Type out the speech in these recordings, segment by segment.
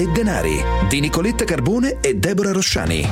e denari di Nicoletta Carbone e Deborah Rosciani.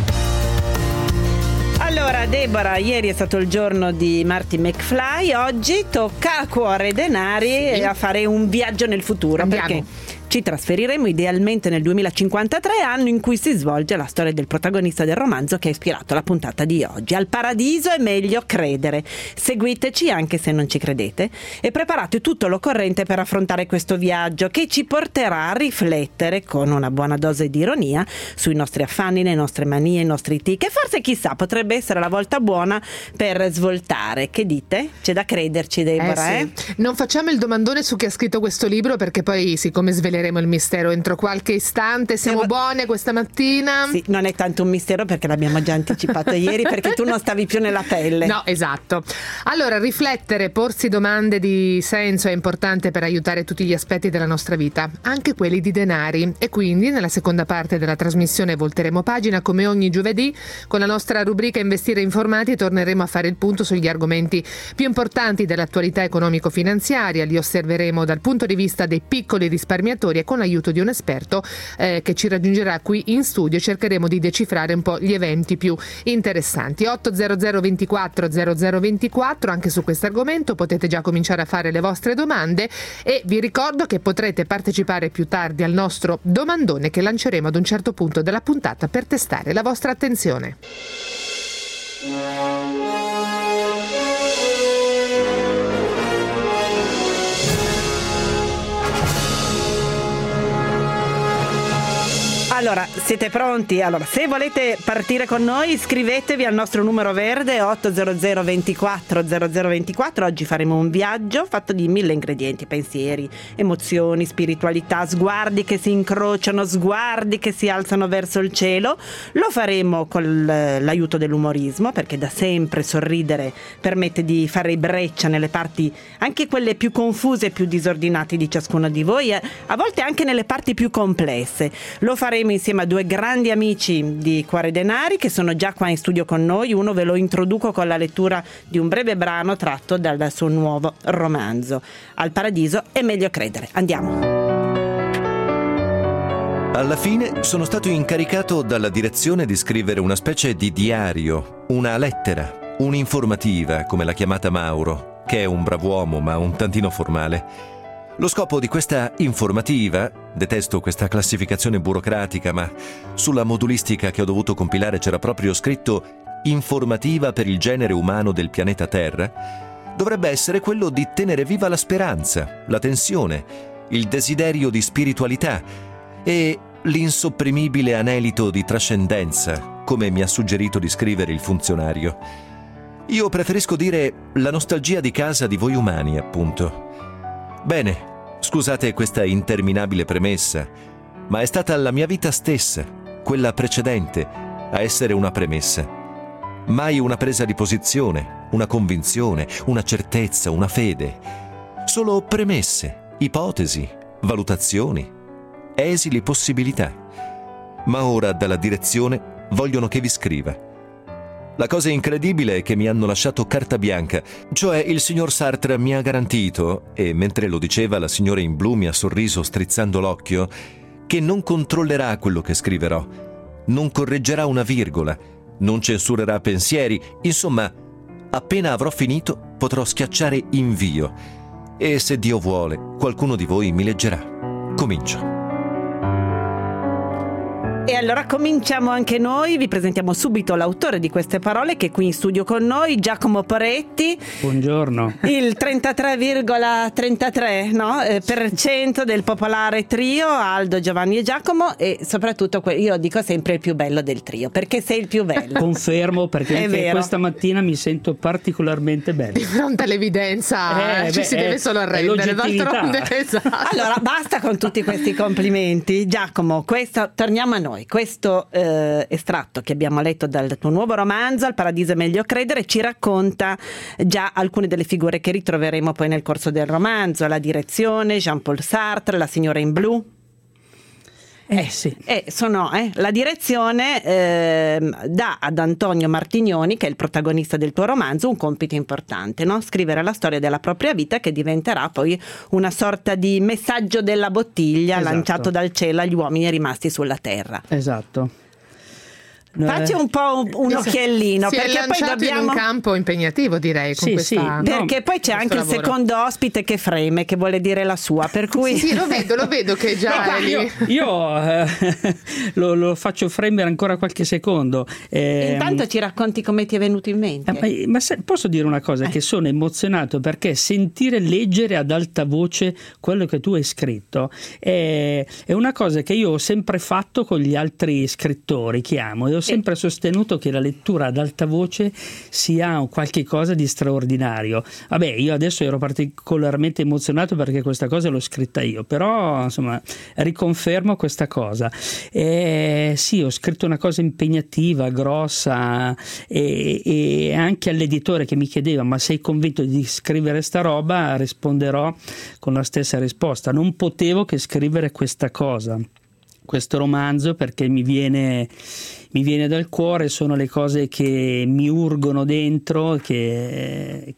Allora Deborah, ieri è stato il giorno di Marty McFly, oggi tocca a Cuore e Denari a fare un viaggio nel futuro. Andiamo. Perché ci trasferiremo idealmente nel 2053, anno in cui si svolge la storia del protagonista del romanzo che ha ispirato la puntata di oggi. Al paradiso è meglio credere. Seguiteci anche se non ci credete e preparate tutto l'occorrente per affrontare questo viaggio che ci porterà a riflettere con una buona dose di ironia sui nostri affanni, le nostre manie, i nostri tic, e forse chissà potrebbe essere la volta buona per svoltare. Che dite? C'è da crederci, Deborah, sì. Non facciamo il domandone su chi ha scritto questo libro, perché poi siccome sveleremo il mistero entro qualche istante. Siamo buone questa mattina? Sì, non è tanto un mistero perché l'abbiamo già anticipato ieri, perché tu non stavi più nella pelle. No, esatto. Allora, riflettere, porsi domande di senso è importante per aiutare tutti gli aspetti della nostra vita, anche quelli di denari. E quindi nella seconda parte della trasmissione volteremo pagina come ogni giovedì con la nostra rubrica Investire informati e torneremo a fare il punto sugli argomenti più importanti dell'attualità economico-finanziaria. Li osserveremo dal punto di vista dei piccoli risparmiatori e con l'aiuto di un esperto che ci raggiungerà qui in studio cercheremo di decifrare un po' gli eventi più interessanti. 800 24 0024, anche su questo argomento potete già cominciare a fare le vostre domande e vi ricordo che potrete partecipare più tardi al nostro domandone che lanceremo ad un certo punto della puntata per testare la vostra attenzione. Allora, siete pronti? Allora, se volete partire con noi, iscrivetevi al nostro numero verde 800 24 0024. Oggi faremo un viaggio fatto di 1000 ingredienti: pensieri, emozioni, spiritualità, sguardi che si incrociano, sguardi che si alzano verso il cielo. Lo faremo con l'aiuto dell'umorismo, perché da sempre sorridere permette di fare breccia nelle parti, anche quelle più confuse e più disordinate di ciascuno di voi, a volte anche nelle parti più complesse. Lo faremo insieme a due grandi amici di Cuore e Denari che sono già qua in studio con noi. Uno ve lo introduco con la lettura di un breve brano tratto dal suo nuovo romanzo. Al paradiso è meglio credere. Andiamo. Alla fine sono stato incaricato dalla direzione di scrivere una specie di diario, una lettera, un'informativa, come l'ha chiamata Mauro, che è un brav'uomo ma un tantino formale. Lo scopo di questa informativa, detesto questa classificazione burocratica, ma sulla modulistica che ho dovuto compilare c'era proprio scritto informativa per il genere umano del pianeta Terra, dovrebbe essere quello di tenere viva la speranza, la tensione, il desiderio di spiritualità e l'insopprimibile anelito di trascendenza, come mi ha suggerito di scrivere il funzionario. Io preferisco dire la nostalgia di casa di voi umani, appunto. Bene, scusate questa interminabile premessa, ma è stata la mia vita stessa, quella precedente, a essere una premessa. Mai una presa di posizione, una convinzione, una certezza, una fede. Solo premesse, ipotesi, valutazioni, esili possibilità. Ma ora dalla direzione vogliono che vi scriva. La cosa incredibile è che mi hanno lasciato carta bianca, cioè il signor Sartre mi ha garantito, e mentre lo diceva la signora in blu mi ha sorriso strizzando l'occhio, che non controllerà quello che scriverò, non correggerà una virgola, non censurerà pensieri, insomma, appena avrò finito potrò schiacciare invio e se Dio vuole qualcuno di voi mi leggerà. Comincio. E allora cominciamo anche noi, vi presentiamo subito l'autore di queste parole che è qui in studio con noi, Giacomo Poretti. Buongiorno. Il 33,33 per cento del popolare trio Aldo, Giovanni e Giacomo, e soprattutto io dico sempre il più bello del trio, perché sei il più bello. Confermo, perché È anche vero. questa mattina mi sento particolarmente bene. Di fronte all'evidenza ci si deve solo arrendere, d'altronde. Esatto. Allora basta con tutti questi complimenti. Giacomo, torniamo a noi. Questo estratto che abbiamo letto dal tuo nuovo romanzo Al paradiso è meglio credere ci racconta già alcune delle figure che ritroveremo poi nel corso del romanzo: la direzione, Jean-Paul Sartre, la signora in blu. Sì. La direzione dà ad Antonio Martignoni, che è il protagonista del tuo romanzo, un compito importante, no? Scrivere la storia della propria vita, che diventerà poi una sorta di messaggio della bottiglia, Esatto, lanciato dal cielo agli uomini rimasti sulla terra. Esatto. Facci un po' un occhiellino, si perché è poi lanciato dobbiamo... in un campo impegnativo, direi, con Sì, questa... sì. Perché poi c'è anche il lavoro. secondo ospite che freme, che vuole dire la sua, per cui... Sì, lo vedo che già è lì. Io lo faccio fremere ancora qualche secondo. Intanto ci racconti come ti è venuto in mente. Posso dire una cosa? Che sono emozionato perché sentire leggere ad alta voce quello che tu hai scritto è una cosa che io ho sempre fatto con gli altri scrittori che amo, e ho sempre sostenuto che la lettura ad alta voce sia qualche cosa di straordinario. Vabbè, io adesso ero particolarmente emozionato perché questa cosa l'ho scritta io, però insomma riconfermo questa cosa. Sì, ho scritto una cosa impegnativa, grossa, e anche all'editore che mi chiedeva: ma sei convinto di scrivere sta roba? Risponderò con la stessa risposta: non potevo che scrivere questa cosa, questo romanzo, perché mi viene dal cuore, sono le cose che mi urgono dentro, che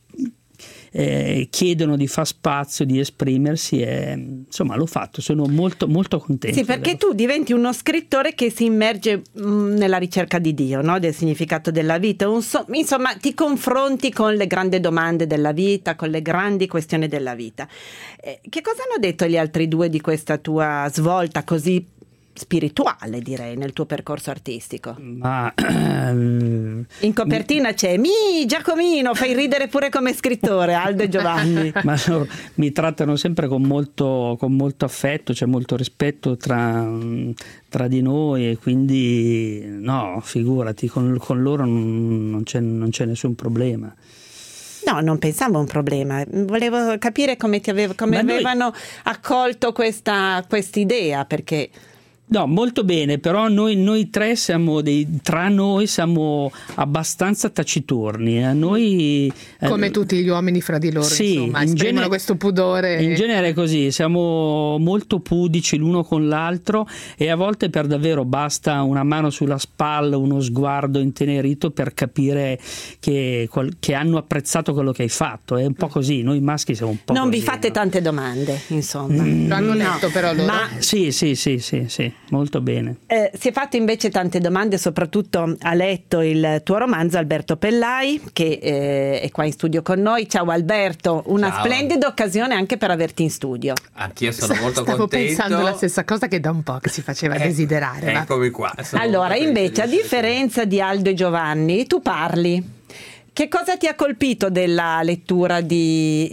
chiedono di far spazio, di esprimersi, e insomma l'ho fatto, sono molto molto contento. Sì, perché tu diventi uno scrittore che si immerge nella ricerca di Dio, no? Del significato della vita, insomma ti confronti con le grandi domande della vita, con le grandi questioni della vita. Che cosa hanno detto gli altri due di questa tua svolta così spirituale, direi, nel tuo percorso artistico? Ma in copertina c'è Giacomino, fai ridere pure come scrittore, Aldo e Giovanni. Ma mi trattano sempre con molto affetto, c'è molto rispetto tra di noi, e quindi no, figurati, con loro non c'è nessun problema. No, non pensavo a un problema, volevo capire come avevano accolto questa idea, perché... No, molto bene, però noi tre tra noi siamo abbastanza taciturni. Noi, come tutti gli uomini fra di loro, sì, insomma, esprimono questo pudore. In genere è così, siamo molto pudici l'uno con l'altro, e a volte per davvero basta una mano sulla spalla, uno sguardo intenerito per capire che hanno apprezzato quello che hai fatto. È un po' così, noi maschi siamo un po' non così, vi fate tante domande, insomma. Lo hanno letto però loro. Sì, molto bene. Si è fatto invece tante domande, soprattutto ha letto il tuo romanzo Alberto Pellai, che è qua in studio con noi. Ciao Alberto, una Ciao. Splendida occasione anche per averti in studio. Anch'io sono molto Stavo contento. pensando la stessa cosa, che da un po' che si faceva desiderare. Ma... Eccomi qua. Allora, invece, a differenza di Aldo e Giovanni, tu parli. Che cosa ti ha colpito della lettura del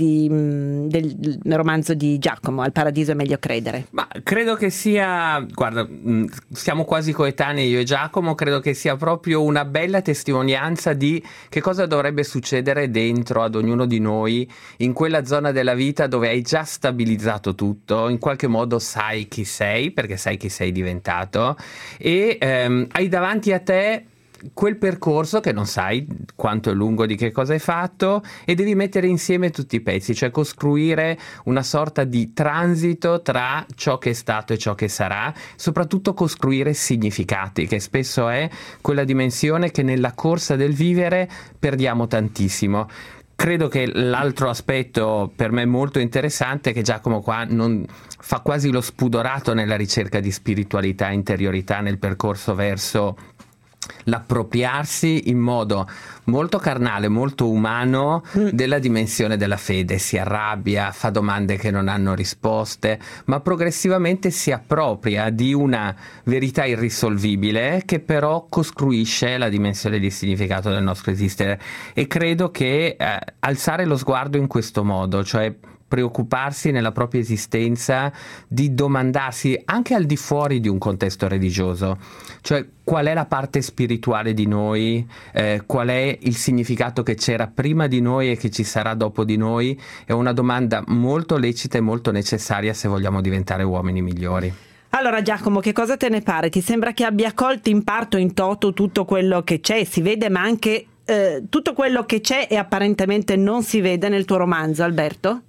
romanzo di Giacomo, Al paradiso è meglio credere? Ma credo che sia, guarda, siamo quasi coetanei io e Giacomo, credo che sia proprio una bella testimonianza di che cosa dovrebbe succedere dentro ad ognuno di noi, in quella zona della vita dove hai già stabilizzato tutto, in qualche modo sai chi sei, perché sai chi sei diventato, e hai davanti a te quel percorso che non sai quanto è lungo, di che cosa hai fatto, e devi mettere insieme tutti i pezzi, cioè costruire una sorta di transito tra ciò che è stato e ciò che sarà, soprattutto costruire significati, che spesso è quella dimensione che nella corsa del vivere perdiamo tantissimo. Credo che l'altro aspetto per me molto interessante è che Giacomo qua non fa quasi lo spudorato nella ricerca di spiritualità e interiorità nel percorso verso l'appropriarsi in modo molto carnale, molto umano della dimensione della fede. Si arrabbia, fa domande che non hanno risposte, ma progressivamente si appropria di una verità irrisolvibile che però costruisce la dimensione di significato del nostro esistere. E credo che alzare lo sguardo in questo modo, cioè preoccuparsi nella propria esistenza di domandarsi anche al di fuori di un contesto religioso, cioè qual è la parte spirituale di noi, qual è il significato che c'era prima di noi e che ci sarà dopo di noi, è una domanda molto lecita e molto necessaria se vogliamo diventare uomini migliori. Allora Giacomo, che cosa te ne pare? Ti sembra che abbia colto in parto, in toto, tutto quello che c'è, si vede, ma anche tutto quello che c'è e apparentemente non si vede nel tuo romanzo, Alberto?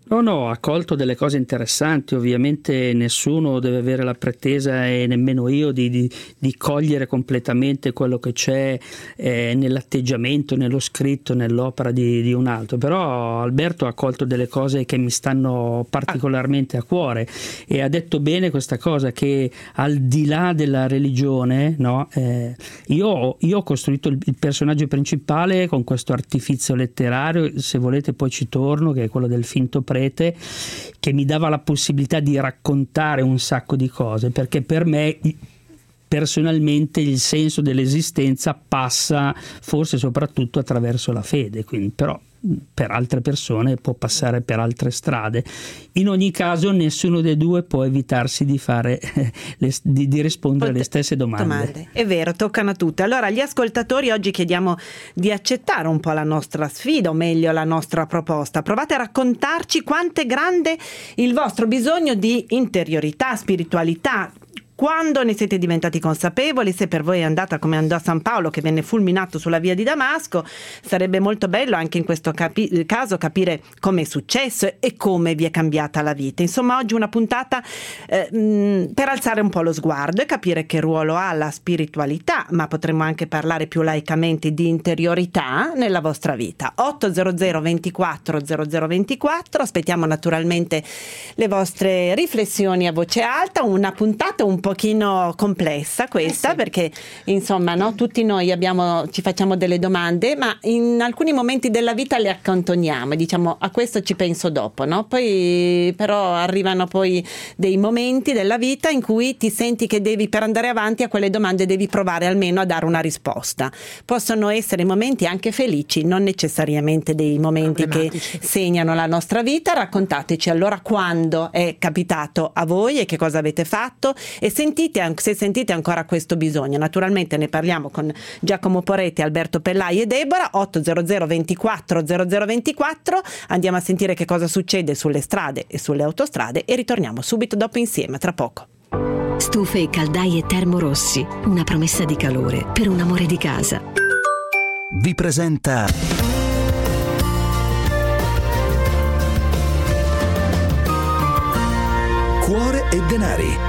No, ha colto delle cose interessanti. Ovviamente nessuno deve avere la pretesa, e nemmeno io, di cogliere completamente quello che c'è nell'atteggiamento, nello scritto, nell'opera di un altro, però Alberto ha colto delle cose che mi stanno particolarmente a cuore, e ha detto bene questa cosa, che al di là della religione, no, io ho costruito il personaggio principale con questo artifizio letterario, se volete poi ci torno, che è quello del finto prete, che mi dava la possibilità di raccontare un sacco di cose, perché per me personalmente il senso dell'esistenza passa forse soprattutto attraverso la fede, quindi, però per altre persone può passare per altre strade. In ogni caso nessuno dei due può evitarsi di fare di rispondere alle stesse domande. È vero, toccano a tutte. Allora agli ascoltatori oggi chiediamo di accettare un po' la nostra sfida, o meglio la nostra proposta. Provate a raccontarci quanto è grande il vostro bisogno di interiorità, spiritualità. Quando ne siete diventati consapevoli? Se per voi è andata come andò a San Paolo, che venne fulminato sulla via di Damasco, sarebbe molto bello anche in questo caso capire come è successo e come vi è cambiata la vita. Insomma, oggi una puntata per alzare un po' lo sguardo e capire che ruolo ha la spiritualità, ma potremmo anche parlare più laicamente di interiorità nella vostra vita. 800 24 0024, aspettiamo naturalmente le vostre riflessioni a voce alta. Una puntata un pochino complessa questa, sì, perché insomma, no, tutti noi ci facciamo delle domande, ma in alcuni momenti della vita le accantoniamo e diciamo a questo ci penso dopo, no? Poi però arrivano poi dei momenti della vita in cui ti senti che per andare avanti a quelle domande devi provare almeno a dare una risposta. Possono essere momenti anche felici, non necessariamente dei momenti che segnano la nostra vita. Raccontateci allora quando è capitato a voi e che cosa avete fatto, e se sentite ancora questo bisogno. Naturalmente ne parliamo con Giacomo Poretti, Alberto Pellai e Deborah. 800 24 0024, andiamo a sentire che cosa succede sulle strade e sulle autostrade e ritorniamo subito dopo insieme, tra poco. Stufe e caldaie Termorossi, una promessa di calore per un amore di casa. Vi presenta Cuore e denari.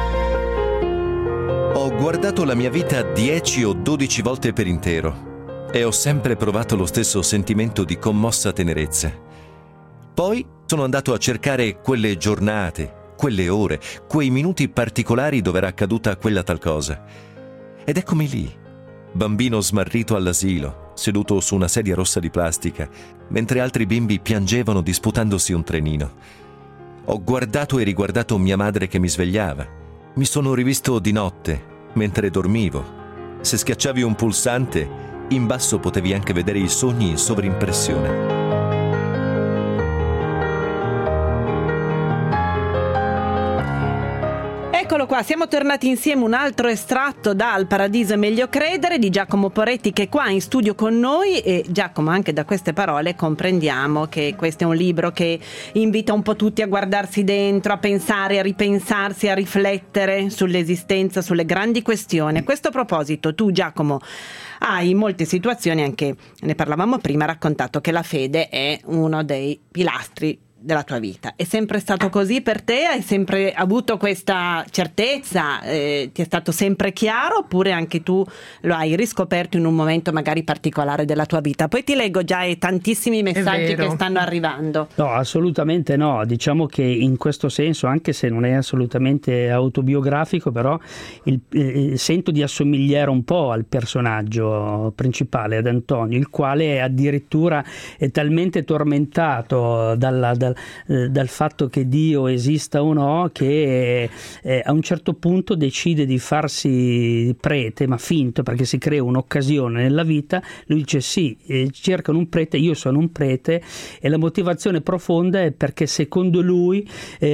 Ho guardato la mia vita 10 o 12 volte per intero e ho sempre provato lo stesso sentimento di commossa tenerezza. Poi sono andato a cercare quelle giornate, quelle ore, quei minuti particolari dove era accaduta quella tal cosa. Ed eccomi lì, bambino smarrito all'asilo, seduto su una sedia rossa di plastica, mentre altri bimbi piangevano disputandosi un trenino. Ho guardato e riguardato mia madre che mi svegliava. Mi sono rivisto di notte, mentre dormivo. Se schiacciavi un pulsante, in basso potevi anche vedere i sogni in sovrimpressione. Eccolo qua, siamo tornati insieme, un altro estratto dal Paradiso è meglio credere di Giacomo Poretti, che è qua in studio con noi. E Giacomo, anche da queste parole comprendiamo che questo è un libro che invita un po' tutti a guardarsi dentro, a pensare, a ripensarsi, a riflettere sull'esistenza, sulle grandi questioni. A questo proposito tu, Giacomo, hai in molte situazioni, anche ne parlavamo prima, raccontato che la fede è uno dei pilastri della tua vita. È sempre stato così per te? Hai sempre avuto questa certezza? Ti è stato sempre chiaro, oppure anche tu lo hai riscoperto in un momento magari particolare della tua vita? Poi ti leggo già tantissimi messaggi che stanno arrivando. No, assolutamente no. Diciamo che in questo senso, anche se non è assolutamente autobiografico, però sento di assomigliare un po' al personaggio principale, ad Antonio, il quale addirittura è talmente tormentato dal fatto che Dio esista o no, che a un certo punto decide di farsi prete, ma finto, perché si crea un'occasione nella vita. Lui dice sì, cercano un prete, io sono un prete, e la motivazione profonda è perché secondo lui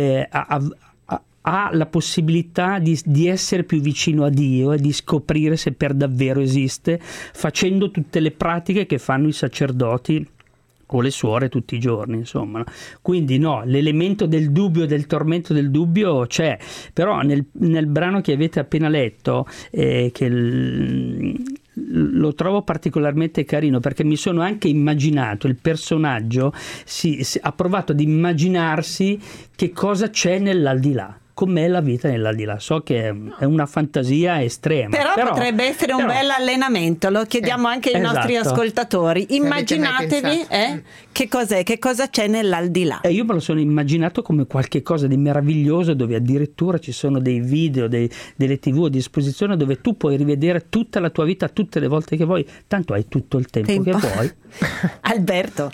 ha la possibilità di essere più vicino a Dio e di scoprire se per davvero esiste, facendo tutte le pratiche che fanno i sacerdoti o le suore tutti i giorni, insomma. Quindi no, l'elemento del dubbio, del tormento del dubbio c'è, però nel brano che avete appena letto, che lo trovo particolarmente carino, perché mi sono anche immaginato il personaggio, ha provato ad immaginarsi che cosa c'è nell'aldilà, com'è la vita nell'aldilà. So che è una fantasia estrema, però potrebbe essere un bel allenamento. Lo chiediamo anche ai nostri ascoltatori. Immaginatevi che cosa c'è nell'aldilà. Io me lo sono immaginato come qualche cosa di meraviglioso, dove addirittura ci sono dei video, delle TV a disposizione, dove tu puoi rivedere tutta la tua vita tutte le volte che vuoi, tanto hai tutto il tempo che vuoi. Alberto,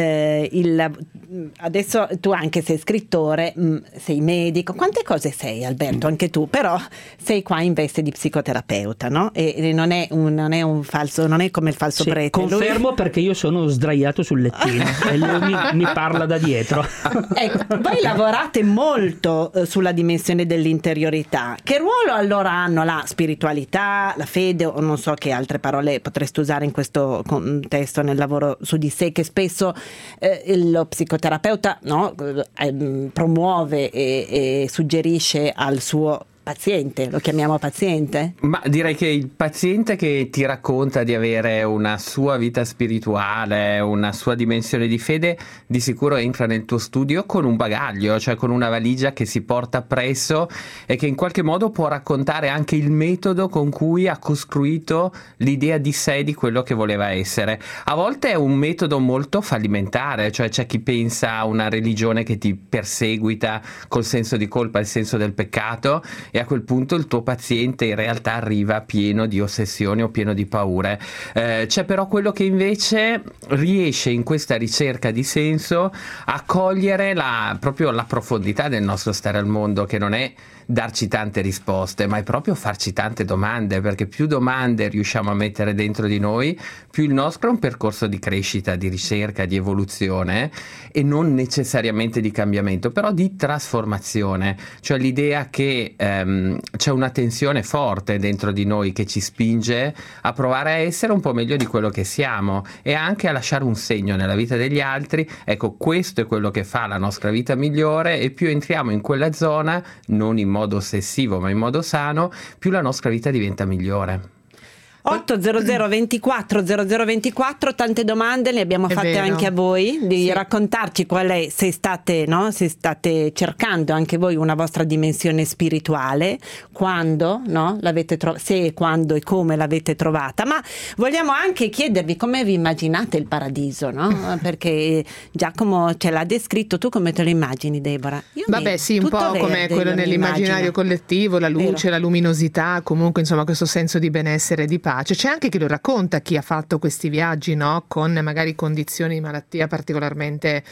adesso tu anche sei scrittore, sei medico, quante cose sei, Alberto, anche tu, però sei qua in veste di psicoterapeuta, no? E non è un falso, non è come il falso prete. Confermo, perché io sono sdraiato sul lettino e lui mi parla da dietro. Ecco, voi lavorate molto sulla dimensione dell'interiorità. Che ruolo allora hanno la spiritualità, la fede, o non so che altre parole potreste usare in questo contesto nel lavoro su di sé, che spesso lo psicoterapeuta, no, promuove e suggerisce al suo paziente? Lo chiamiamo paziente? Ma direi che il paziente che ti racconta di avere una sua vita spirituale, una sua dimensione di fede, di sicuro entra nel tuo studio con un bagaglio, cioè con una valigia che si porta appresso e che in qualche modo può raccontare anche il metodo con cui ha costruito l'idea di sé, di quello che voleva essere. A volte è un metodo molto fallimentare, cioè c'è chi pensa a una religione che ti perseguita col senso di colpa, il senso del peccato, e a quel punto il tuo paziente in realtà arriva pieno di ossessioni o pieno di paure. C'è però quello che invece riesce in questa ricerca di senso a cogliere proprio la profondità del nostro stare al mondo, che non è darci tante risposte, ma è proprio farci tante domande, perché più domande riusciamo a mettere dentro di noi, più il nostro è un percorso di crescita, di ricerca, di evoluzione, e non necessariamente di cambiamento, però di trasformazione, cioè l'idea che c'è una tensione forte dentro di noi che ci spinge a provare a essere un po' meglio di quello che siamo e anche a lasciare un segno nella vita degli altri. Ecco, questo è quello che fa la nostra vita migliore, e più entriamo in quella zona, non in modo ossessivo ma in modo sano, più la nostra vita diventa migliore. 800 24 0024, tante domande le abbiamo fatte anche a voi, di raccontarci qual è, se state cercando anche voi una vostra dimensione spirituale, quando, no, l'avete se, quando e come l'avete trovata, ma vogliamo anche chiedervi come vi immaginate il paradiso, no? Perché Giacomo ce l'ha descritto. Tu come te lo immagini, Deborah? Sì, un po' come quello nell'immaginario collettivo, la luce, la luminosità, comunque insomma questo senso di benessere e di pace. C'è anche chi lo racconta, chi ha fatto questi viaggi, no, con magari condizioni di malattia particolarmente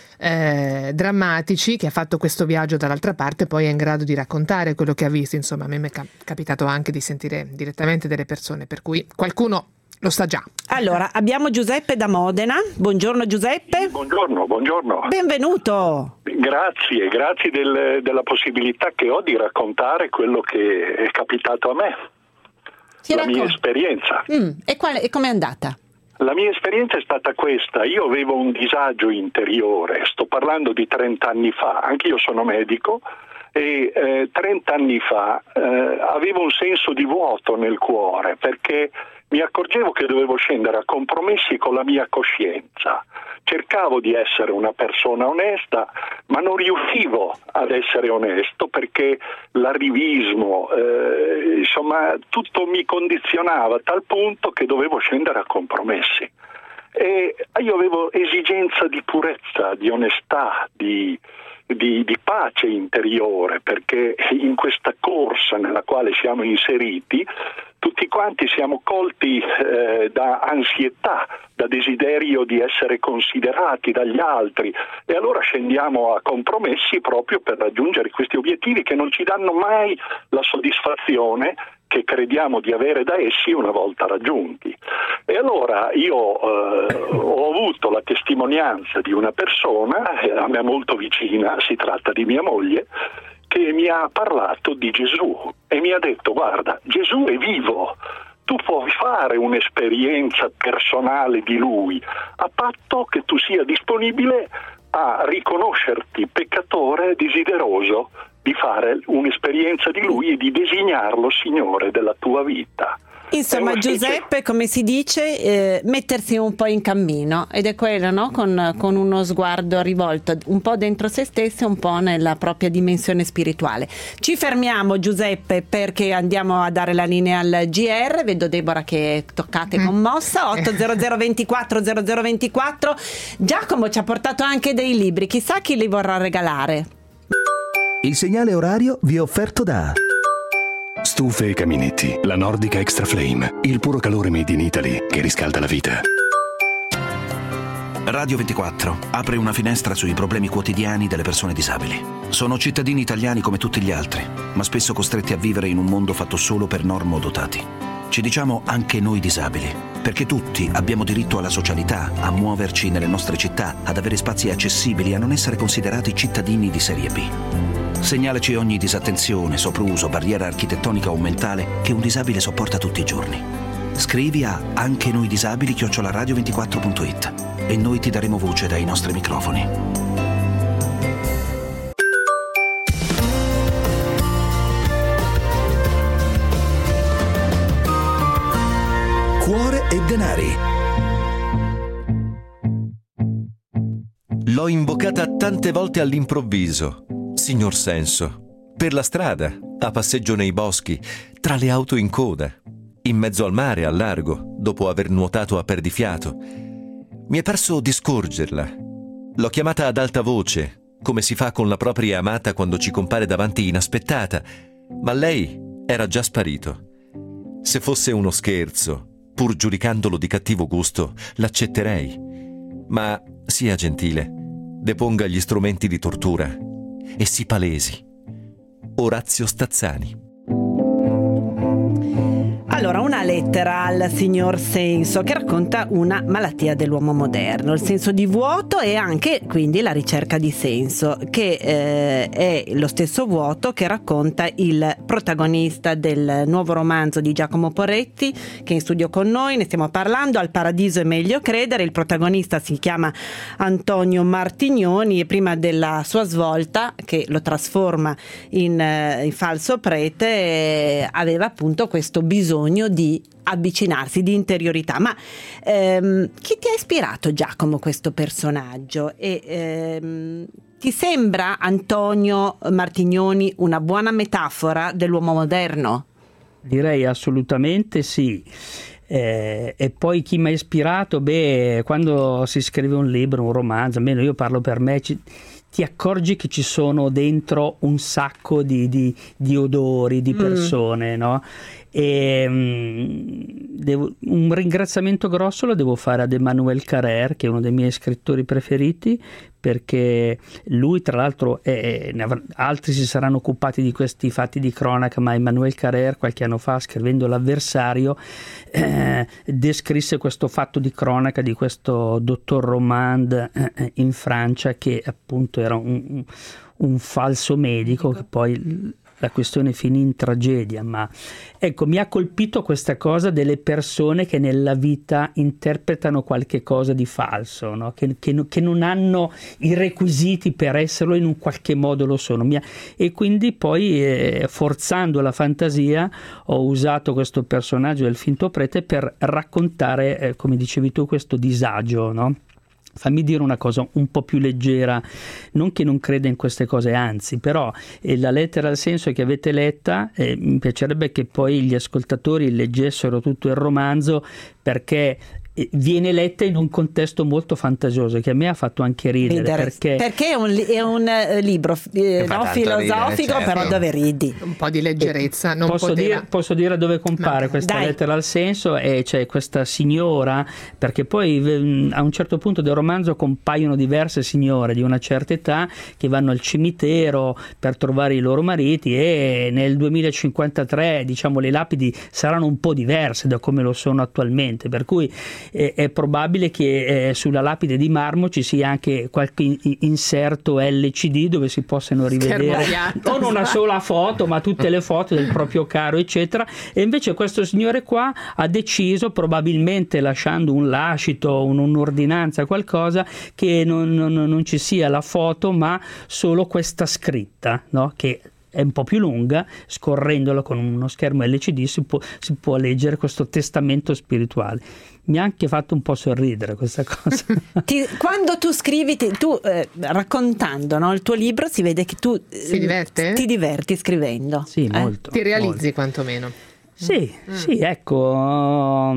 drammatici, che ha fatto questo viaggio dall'altra parte, poi è in grado di raccontare quello che ha visto. Insomma, a me mi è capitato anche di sentire direttamente delle persone, per cui qualcuno lo sa già. Allora, abbiamo Giuseppe da Modena. Buongiorno Giuseppe. Buongiorno. Benvenuto. Grazie della possibilità che ho di raccontare quello che è capitato a me. La mia esperienza. E com'è andata? La mia esperienza è stata questa: io avevo un disagio interiore, sto parlando di 30 anni fa, anche io sono medico, e 30 anni fa avevo un senso di vuoto nel cuore, perché mi accorgevo che dovevo scendere a compromessi con la mia coscienza. Cercavo di essere una persona onesta, ma non riuscivo ad essere onesto, perché l'arrivismo, insomma, tutto mi condizionava a tal punto che dovevo scendere a compromessi. E io avevo esigenza di purezza, di onestà, di pace interiore, perché in questa corsa nella quale siamo inseriti tutti quanti siamo colti da ansietà, da desiderio di essere considerati dagli altri, e allora scendiamo a compromessi proprio per raggiungere questi obiettivi che non ci danno mai la soddisfazione che crediamo di avere da essi una volta raggiunti. E allora io ho avuto la testimonianza di una persona a me molto vicina, si tratta di mia moglie, che mi ha parlato di Gesù e mi ha detto: guarda, Gesù è vivo, tu puoi fare un'esperienza personale di Lui, a patto che tu sia disponibile a riconoscerti peccatore desideroso di fare un'esperienza di Lui e di designarlo Signore della tua vita. Insomma, Giuseppe, come si dice, mettersi un po' in cammino, ed è quello, no? Con uno sguardo rivolto un po' dentro se stesso e un po' nella propria dimensione spirituale. Ci fermiamo, Giuseppe, perché andiamo a dare la linea al GR. Vedo Deborah che è toccata e commossa. 800 24 0024. Giacomo ci ha portato anche dei libri, chissà chi li vorrà regalare. Il segnale orario vi è offerto da Stufe e caminetti, la Nordica Extra Flame, il puro calore made in Italy che riscalda la vita. Radio 24 apre una finestra sui problemi quotidiani delle persone disabili. Sono cittadini italiani come tutti gli altri, ma spesso costretti a vivere in un mondo fatto solo per normodotati. Ci diciamo anche noi disabili, perché tutti abbiamo diritto alla socialità, a muoverci nelle nostre città, ad avere spazi accessibili, a non essere considerati cittadini di serie B. Segnalaci ogni disattenzione, sopruso, barriera architettonica o mentale che un disabile sopporta tutti i giorni. Scrivi a anche noi disabili@radio24.it e noi ti daremo voce dai nostri microfoni. Cuore e denari. L'ho invocata tante volte all'improvviso, signor Senso, per la strada, a passeggio nei boschi, tra le auto in coda, in mezzo al mare, al largo, dopo aver nuotato a perdifiato. Mi è parso di scorgerla. L'ho chiamata ad alta voce, come si fa con la propria amata quando ci compare davanti inaspettata, ma lei era già sparito. Se fosse uno scherzo, pur giudicandolo di cattivo gusto, l'accetterei. Ma sia gentile, deponga gli strumenti di tortura e si palesi. Orazio Stazzani. Allora, una lettera al signor Senso che racconta una malattia dell'uomo moderno, il senso di vuoto e anche quindi la ricerca di senso, che è lo stesso vuoto che racconta il protagonista del nuovo romanzo di Giacomo Poretti, che è in studio con noi. Ne stiamo parlando, Al paradiso è meglio credere. Il protagonista si chiama Antonio Martignoni e prima della sua svolta, che lo trasforma in falso prete, aveva appunto questo bisogno di avvicinarsi, di interiorità. Ma chi ti ha ispirato, Giacomo, questo personaggio? E ti sembra Antonio Martignoni una buona metafora dell'uomo moderno? Direi assolutamente sì. E poi chi mi ha ispirato? Quando si scrive un libro, un romanzo, almeno io parlo per me, ti accorgi che ci sono dentro un sacco di odori, di persone, no? E un ringraziamento grosso lo devo fare ad Emmanuel Carrère, che è uno dei miei scrittori preferiti, perché lui, tra l'altro, altri si saranno occupati di questi fatti di cronaca, ma Emmanuel Carrère qualche anno fa, scrivendo L'avversario, descrisse questo fatto di cronaca di questo dottor Romand in Francia, che appunto era un falso medico, che poi la questione finì in tragedia. Ma ecco, mi ha colpito questa cosa delle persone che nella vita interpretano qualche cosa di falso, no? che non hanno i requisiti per esserlo, in un qualche modo lo sono. E quindi poi, forzando la fantasia, ho usato questo personaggio del finto prete per raccontare, come dicevi tu, questo disagio, no? Fammi dire una cosa un po' più leggera, non che non creda in queste cose, anzi, però la lettera al senso che avete letta, mi piacerebbe che poi gli ascoltatori leggessero tutto il romanzo, perché viene letta in un contesto molto fantasioso, che a me ha fatto anche ridere. Perché è un libro filosofico, certo, però dove ridi. Un po' di leggerezza. Posso dire dove compare questa lettera al senso? E c'è questa signora, perché poi a un certo punto del romanzo compaiono diverse signore di una certa età che vanno al cimitero per trovare i loro mariti, e nel 2053, diciamo, le lapidi saranno un po' diverse da come lo sono attualmente, per cui è probabile che sulla lapide di marmo ci sia anche qualche inserto LCD dove si possano rivedere non una sola foto, ma tutte le foto del proprio caro, eccetera. E invece questo signore qua ha deciso, probabilmente lasciando un lascito, un'ordinanza, qualcosa, che non ci sia la foto, ma solo questa scritta, no? Che è un po' più lunga, scorrendolo con uno schermo LCD si può leggere questo testamento spirituale. Mi ha anche fatto un po' sorridere questa cosa. Quando tu scrivi, raccontando, no, il tuo libro, si vede che tu ti diverti scrivendo. Sì, molto. Ti realizzi molto. quantomeno. Sì, ecco,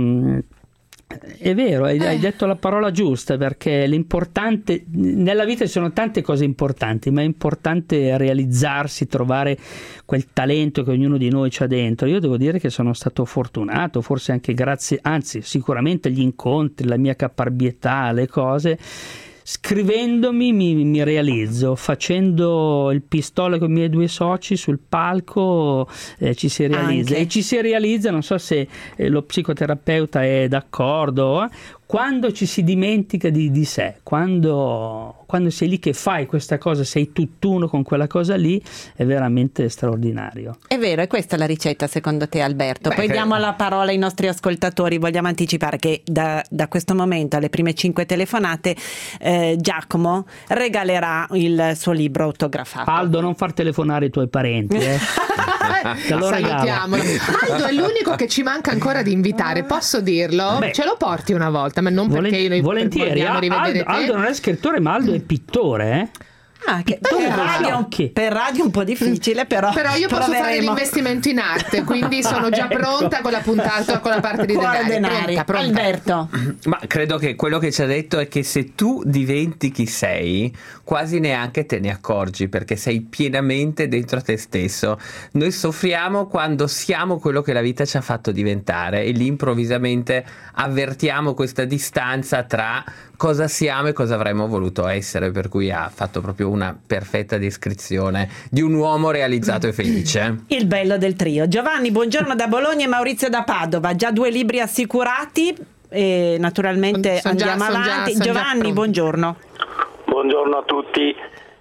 è vero, hai detto la parola giusta, perché l'importante, nella vita ci sono tante cose importanti, ma è importante realizzarsi, trovare quel talento che ognuno di noi c'ha dentro. Io devo dire che sono stato fortunato, forse anche grazie, anzi sicuramente agli incontri, la mia caparbietà, le cose. Scrivendomi mi realizzo, facendo il pistole con i miei 2 soci sul palco ci si realizza. Anche. E ci si realizza, non so se lo psicoterapeuta è d'accordo, quando ci si dimentica di sé, quando sei lì che fai questa cosa, sei tutt'uno con quella cosa lì, è veramente straordinario. È vero, e questa è la ricetta secondo te, Alberto? Poi diamo la parola ai nostri ascoltatori. Vogliamo anticipare che da questo momento alle prime 5 telefonate Giacomo regalerà il suo libro autografato. Aldo, non far telefonare i tuoi parenti, Salutiamolo. Aldo è l'unico che ci manca ancora di invitare, posso dirlo? Beh, ce lo porti una volta, ma non perché noi volentieri. vogliamo rivedere Aldo non è scrittore, ma Aldo è pittore, Che per radio un po' difficile, però io posso fare l'investimento in arte, quindi sono già pronta con la puntata, con la parte di denari. Pronta. Alberto, ma credo che quello che ci ha detto è che se tu diventi chi sei, quasi neanche te ne accorgi, perché sei pienamente dentro a te stesso. Noi soffriamo quando siamo quello che la vita ci ha fatto diventare, e lì improvvisamente avvertiamo questa distanza tra cosa siamo e cosa avremmo voluto essere, per cui ha fatto proprio una perfetta descrizione di un uomo realizzato e felice. Il bello del trio. Giovanni, buongiorno da Bologna, e Maurizio da Padova, già 2 libri assicurati e naturalmente andiamo avanti. Giovanni, buongiorno. Buongiorno a tutti.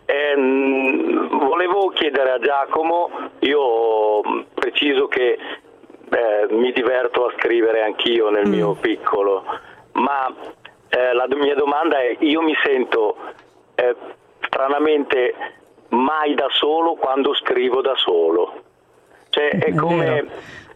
Volevo chiedere a Giacomo, io preciso che mi diverto a scrivere anch'io nel mio piccolo, ma la mia domanda è: io mi sento stranamente mai da solo quando scrivo da solo, cioè è come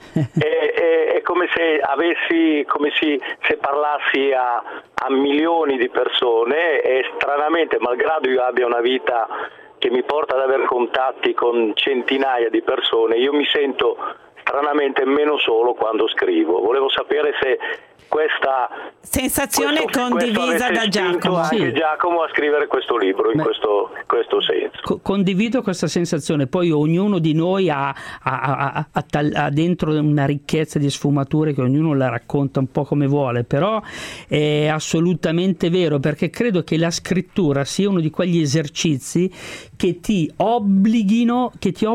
se avessi, se parlassi a milioni di persone, e stranamente, malgrado io abbia una vita che mi porta ad avere contatti con centinaia di persone, io mi sento stranamente meno solo quando scrivo. Volevo sapere se questa sensazione condivisa da Giacomo. Anche Giacomo a scrivere questo libro in questo senso. Condivido questa sensazione. Poi ognuno di noi ha dentro una ricchezza di sfumature che ognuno la racconta un po' come vuole, però è assolutamente vero, perché credo che la scrittura sia uno di quegli esercizi che ti obbligano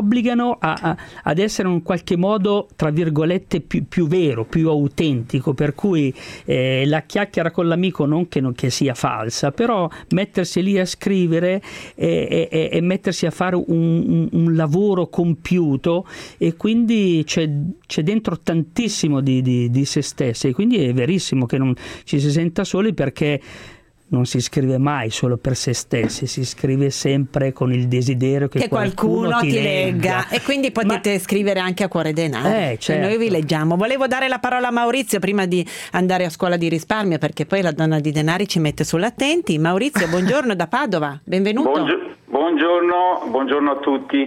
ad essere in qualche modo, tra virgolette, più vero, più autentico, per cui la chiacchiera con l'amico non che sia falsa, però mettersi lì a scrivere e mettersi a fare un lavoro compiuto, e quindi c'è dentro tantissimo di se stessi, e quindi è verissimo che non ci si senta soli, perché non si scrive mai solo per se stessi, si scrive sempre con il desiderio che qualcuno ti legga, e quindi potete scrivere anche a cuore denari, certo. Noi vi leggiamo. Volevo dare la parola a Maurizio prima di andare a scuola di risparmio, perché poi la donna di denari ci mette sull'attenti. Maurizio, buongiorno da Padova, benvenuto. Buongiorno a tutti.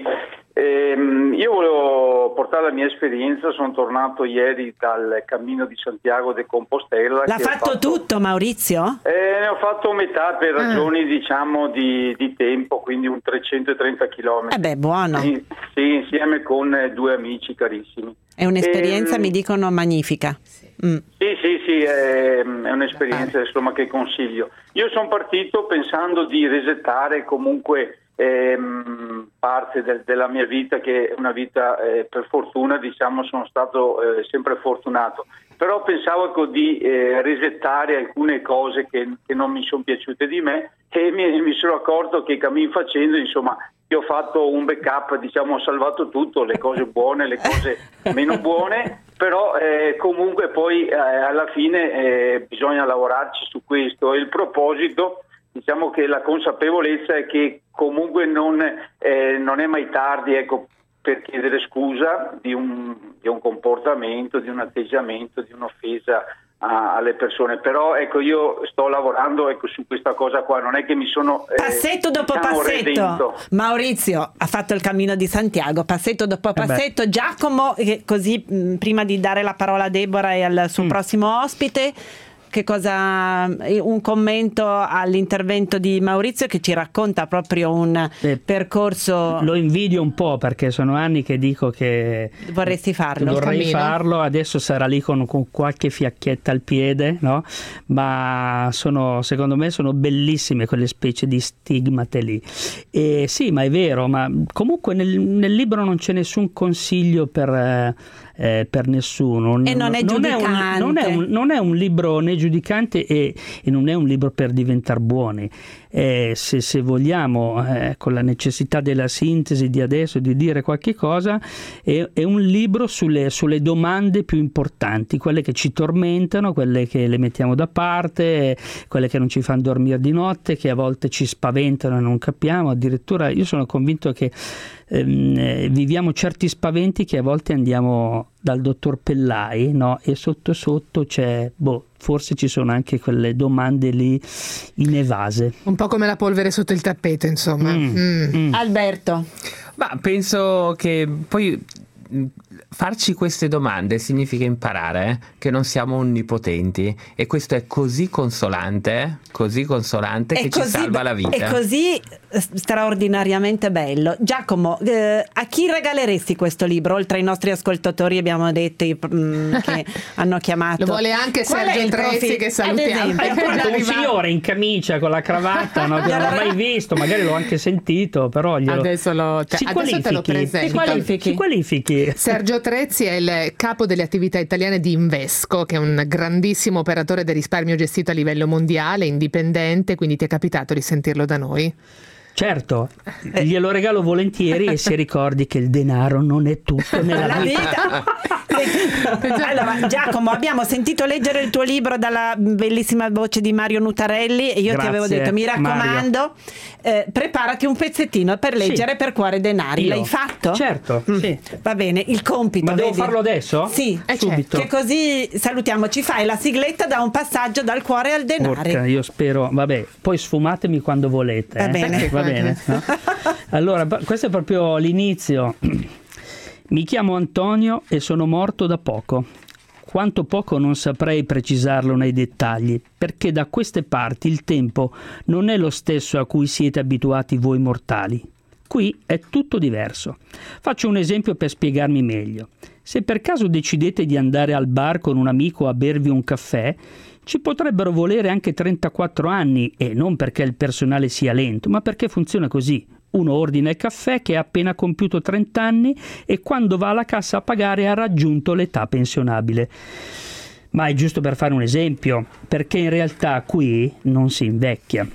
Io volevo portare la mia esperienza. Sono tornato ieri dal Cammino di Santiago de Compostela. L'ha fatto tutto, Maurizio? Ne ho fatto metà per ragioni diciamo di tempo, quindi un 330 km. Buono. Sì, insieme con 2 amici carissimi. È un'esperienza, mi dicono, magnifica. Sì, è un'esperienza insomma che consiglio. Io sono partito pensando di resettare comunque parte della mia vita, che è una vita per fortuna, diciamo, sono stato sempre fortunato, però pensavo di resettare alcune cose che non mi sono piaciute di me, e mi sono accorto che cammin facendo, insomma, io ho fatto un backup, diciamo, ho salvato tutto, le cose buone, le cose meno buone, però comunque poi alla fine bisogna lavorarci su questo. E il proposito, diciamo che la consapevolezza è che comunque non è mai tardi, ecco, per chiedere scusa di un comportamento, di un atteggiamento, di un'offesa alle persone. Però ecco, io sto lavorando su questa cosa qua, non è che mi sono passetto dopo passetto redento. Maurizio ha fatto il cammino di Santiago, passetto dopo passetto. Giacomo, così prima di dare la parola a Deborah e al suo prossimo ospite, un commento all'intervento di Maurizio, che ci racconta proprio un percorso. Lo invidio un po', perché sono anni che dico che vorresti farlo. Vorrei farlo, adesso sarà lì con qualche fiacchetta al piede, no? Ma secondo me sono bellissime quelle specie di stigmate lì. E sì, ma è vero, ma comunque nel libro non c'è nessun consiglio per nessuno, e non è giudicante, non è un libro né giudicante e non è un libro per diventare buoni. Se vogliamo, con la necessità della sintesi di adesso, di dire qualche cosa, è un libro sulle domande più importanti, quelle che ci tormentano, quelle che le mettiamo da parte, quelle che non ci fanno dormire di notte, che a volte ci spaventano e non capiamo. Addirittura io sono convinto che viviamo certi spaventi che a volte andiamo dal dottor Pellai, no? E sotto c'è forse ci sono anche quelle domande lì inevase, un po' come la polvere sotto il tappeto, insomma. Alberto, ma penso che poi farci queste domande significa imparare che non siamo onnipotenti, e questo è così consolante che ci salva la vita. È così straordinariamente bello. Giacomo, a chi regaleresti questo libro? Oltre ai nostri ascoltatori, abbiamo detto che hanno chiamato. Lo vuole anche Sergio Trezzi, che salutiamo. Un signore in camicia con la cravatta, no? Che non l'ho mai visto, magari l'ho anche sentito, però adesso te lo presento. Si qualifichi. Sergio Trezzi è il capo delle attività italiane di Invesco, che è un grandissimo operatore del risparmio gestito a livello mondiale, indipendente, quindi ti è capitato di sentirlo da noi? Certo, glielo regalo volentieri, e si ricordi che il denaro non è tutto nella vita. Allora, Giacomo, abbiamo sentito leggere il tuo libro dalla bellissima voce di Mario Nutarelli, e io ti avevo detto, mi raccomando, preparati un pezzettino per leggere Per cuore denari. L'hai fatto? Certo, sì. Va bene, il compito. Ma devo farlo adesso? Sì, subito. Che così salutiamo, ci fai la sigletta da un passaggio dal cuore al denari. Porca, io spero, vabbè, poi sfumatemi quando volete. Va bene. Va bene, no? Allora, questo è proprio l'inizio. Mi chiamo Antonio e sono morto da poco. Quanto poco non saprei precisarlo nei dettagli, perché da queste parti il tempo non è lo stesso a cui siete abituati voi mortali. Qui è tutto diverso. Faccio un esempio per spiegarmi meglio. Se per caso decidete di andare al bar con un amico a bervi un caffè, ci potrebbero volere anche 34 anni, e non perché il personale sia lento, ma perché funziona così. Uno ordina il caffè che ha appena compiuto 30 anni e quando va alla cassa a pagare ha raggiunto l'età pensionabile. Ma è giusto per fare un esempio, perché in realtà qui non si invecchia.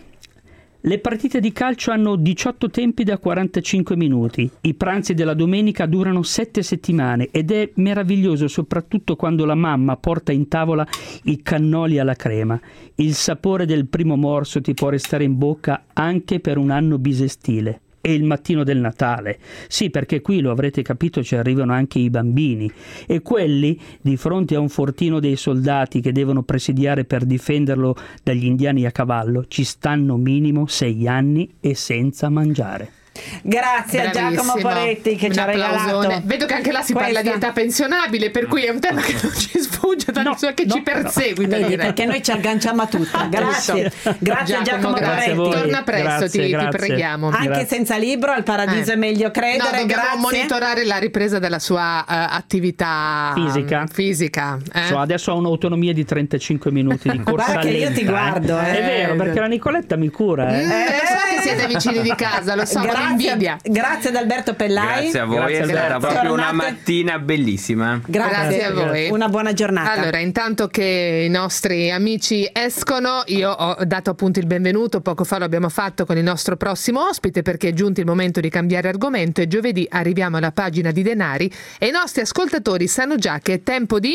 Le partite di calcio hanno 18 tempi da 45 minuti, i pranzi della domenica durano 7 settimane ed è meraviglioso soprattutto quando la mamma porta in tavola i cannoli alla crema. Il sapore del primo morso ti può restare in bocca anche per un anno bisestile. E il mattino del Natale. Sì, perché qui, lo avrete capito, ci arrivano anche i bambini, e quelli, di fronte a un fortino dei soldati che devono presidiare per difenderlo dagli indiani a cavallo, ci stanno minimo 6 anni e senza mangiare. Grazie a Giacomo Poretti che ci ha regalato. Vedo che anche là si parla di età pensionabile, per cui è un tema che non ci sfugge, che ci perseguita. Perché noi ci agganciamo a tutto. Grazie Giacomo Poretti. Torna presto, ti preghiamo. Anche senza libro, al paradiso è meglio credere. Dobbiamo monitorare la ripresa della sua attività fisica. Adesso ho un'autonomia di 35 minuti di corsa lenta. Io ti guardo. È vero, perché la Nicoletta mi cura. Lo so che siete vicini di casa, lo so. Grazie ad Alberto Pellai. Grazie a voi, è stata proprio una mattina bellissima. Grazie a voi. Una buona giornata. Allora, intanto che i nostri amici escono, io ho dato appunto il benvenuto, poco fa lo abbiamo fatto con il nostro prossimo ospite, perché è giunto il momento di cambiare argomento e giovedì arriviamo alla pagina di denari e i nostri ascoltatori sanno già che è tempo di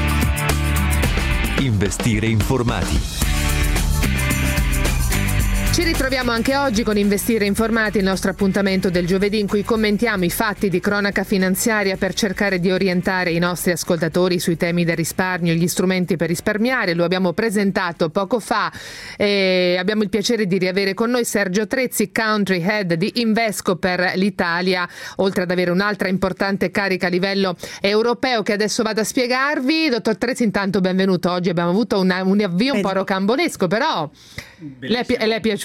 investire informati. Ci ritroviamo anche oggi con Investire Informati, il nostro appuntamento del giovedì in cui commentiamo i fatti di cronaca finanziaria per cercare di orientare i nostri ascoltatori sui temi del risparmio e gli strumenti per risparmiare. Lo abbiamo presentato poco fa e abbiamo il piacere di riavere con noi Sergio Trezzi, Country Head di Invesco per l'Italia, oltre ad avere un'altra importante carica a livello europeo che adesso vado a spiegarvi. Dottor Trezzi, intanto benvenuto. Oggi abbiamo avuto un avvio un po' rocambolesco, però le è piaciuto?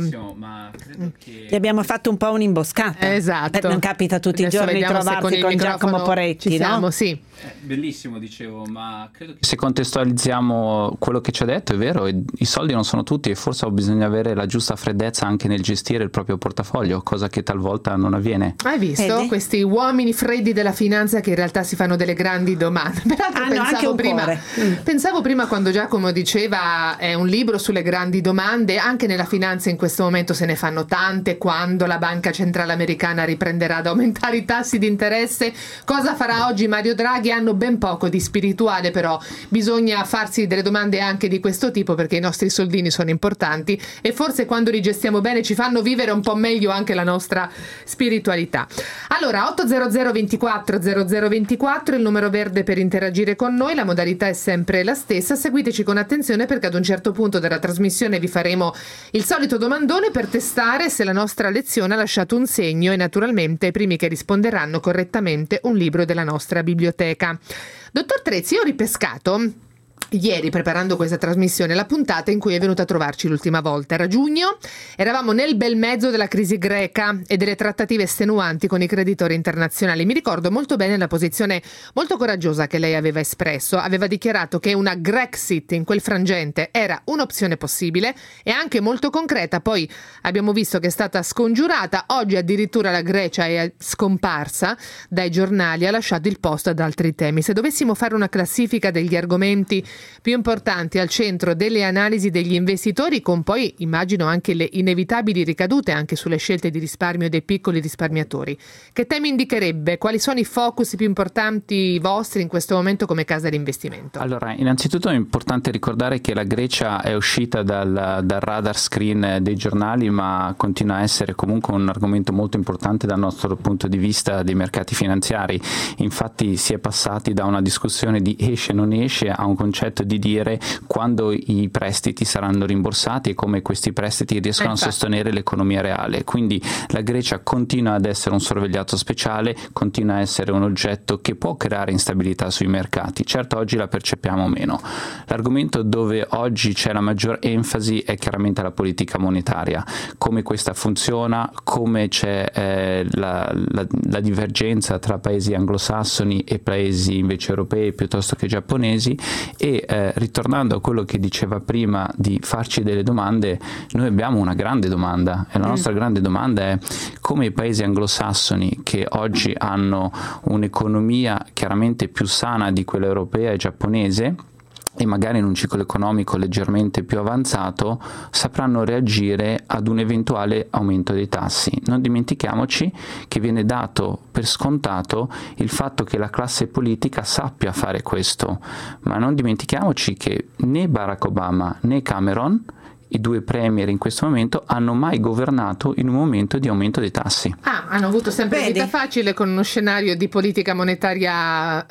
Ma credo che Gli abbiamo fatto un po' un'imboscata. Esatto. Non capita tutti Adesso i giorni trovarsi con Giacomo Poretti, ci siamo, no? sì. Bellissimo, dicevo, ma credo che se contestualizziamo quello che ci ha detto, è vero, i soldi non sono tutti e forse bisogna avere la giusta freddezza anche nel gestire il proprio portafoglio, cosa che talvolta non avviene. Hai visto? Vedi? Questi uomini freddi della finanza che in realtà si fanno delle grandi domande. Peraltro Hanno anche un cuore. Pensavo prima quando Giacomo diceva è un libro sulle grandi domande, anche nella finanza in questo momento se ne fanno tante. Quando la Banca Centrale Americana riprenderà ad aumentare i tassi di interesse, cosa farà oggi Mario Draghi? Hanno ben poco di spirituale, però bisogna farsi delle domande anche di questo tipo, perché i nostri soldini sono importanti e forse quando li gestiamo bene ci fanno vivere un po' meglio anche la nostra spiritualità. Allora 800 24 0024 il numero verde per interagire con noi, la modalità è sempre la stessa. Seguiteci con attenzione perché ad un certo punto della trasmissione vi faremo il solito domandone per testare se la nostra lezione ha lasciato un segno e naturalmente i primi che risponderanno correttamente un libro della nostra biblioteca. Dottor Trezzi, io ho ripescato ieri, preparando questa trasmissione, la puntata in cui è venuta a trovarci l'ultima volta. Era giugno, eravamo nel bel mezzo della crisi greca e delle trattative estenuanti con i creditori internazionali. Mi ricordo molto bene la posizione molto coraggiosa che lei aveva espresso. Aveva dichiarato che una Grexit in quel frangente era un'opzione possibile e anche molto concreta. Poi abbiamo visto che è stata scongiurata. Oggi addirittura la Grecia è scomparsa dai giornali, ha lasciato il posto ad altri temi. Se dovessimo fare una classifica degli argomenti più importanti al centro delle analisi degli investitori, con poi immagino anche le inevitabili ricadute anche sulle scelte di risparmio dei piccoli risparmiatori, che temi indicherebbe? Quali sono i focus più importanti vostri in questo momento come casa di investimento? Allora, innanzitutto è importante ricordare che la Grecia è uscita dal radar screen dei giornali, ma continua a essere comunque un argomento molto importante dal nostro punto di vista dei mercati finanziari. Infatti si è passati da una discussione di esce non esce a un concetto di dire quando i prestiti saranno rimborsati e come questi prestiti riescono a sostenere l'economia reale. Quindi la Grecia continua ad essere un sorvegliato speciale, continua a essere un oggetto che può creare instabilità sui mercati. Certo, oggi la percepiamo meno. L'argomento dove oggi c'è la maggior enfasi è chiaramente la politica monetaria, come questa funziona, come c'è la divergenza tra paesi anglosassoni e paesi invece europei piuttosto che giapponesi. E ritornando a quello che diceva prima di farci delle domande, noi abbiamo una grande domanda e la nostra grande domanda è come i paesi anglosassoni, che oggi hanno un'economia chiaramente più sana di quella europea e giapponese e magari in un ciclo economico leggermente più avanzato, sapranno reagire ad un eventuale aumento dei tassi. Non dimentichiamoci che viene dato per scontato il fatto che la classe politica sappia fare questo, ma non dimentichiamoci che né Barack Obama né Cameron, i due premier in questo momento, hanno mai governato in un momento di aumento dei tassi. Hanno avuto sempre vita facile con uno scenario di politica monetaria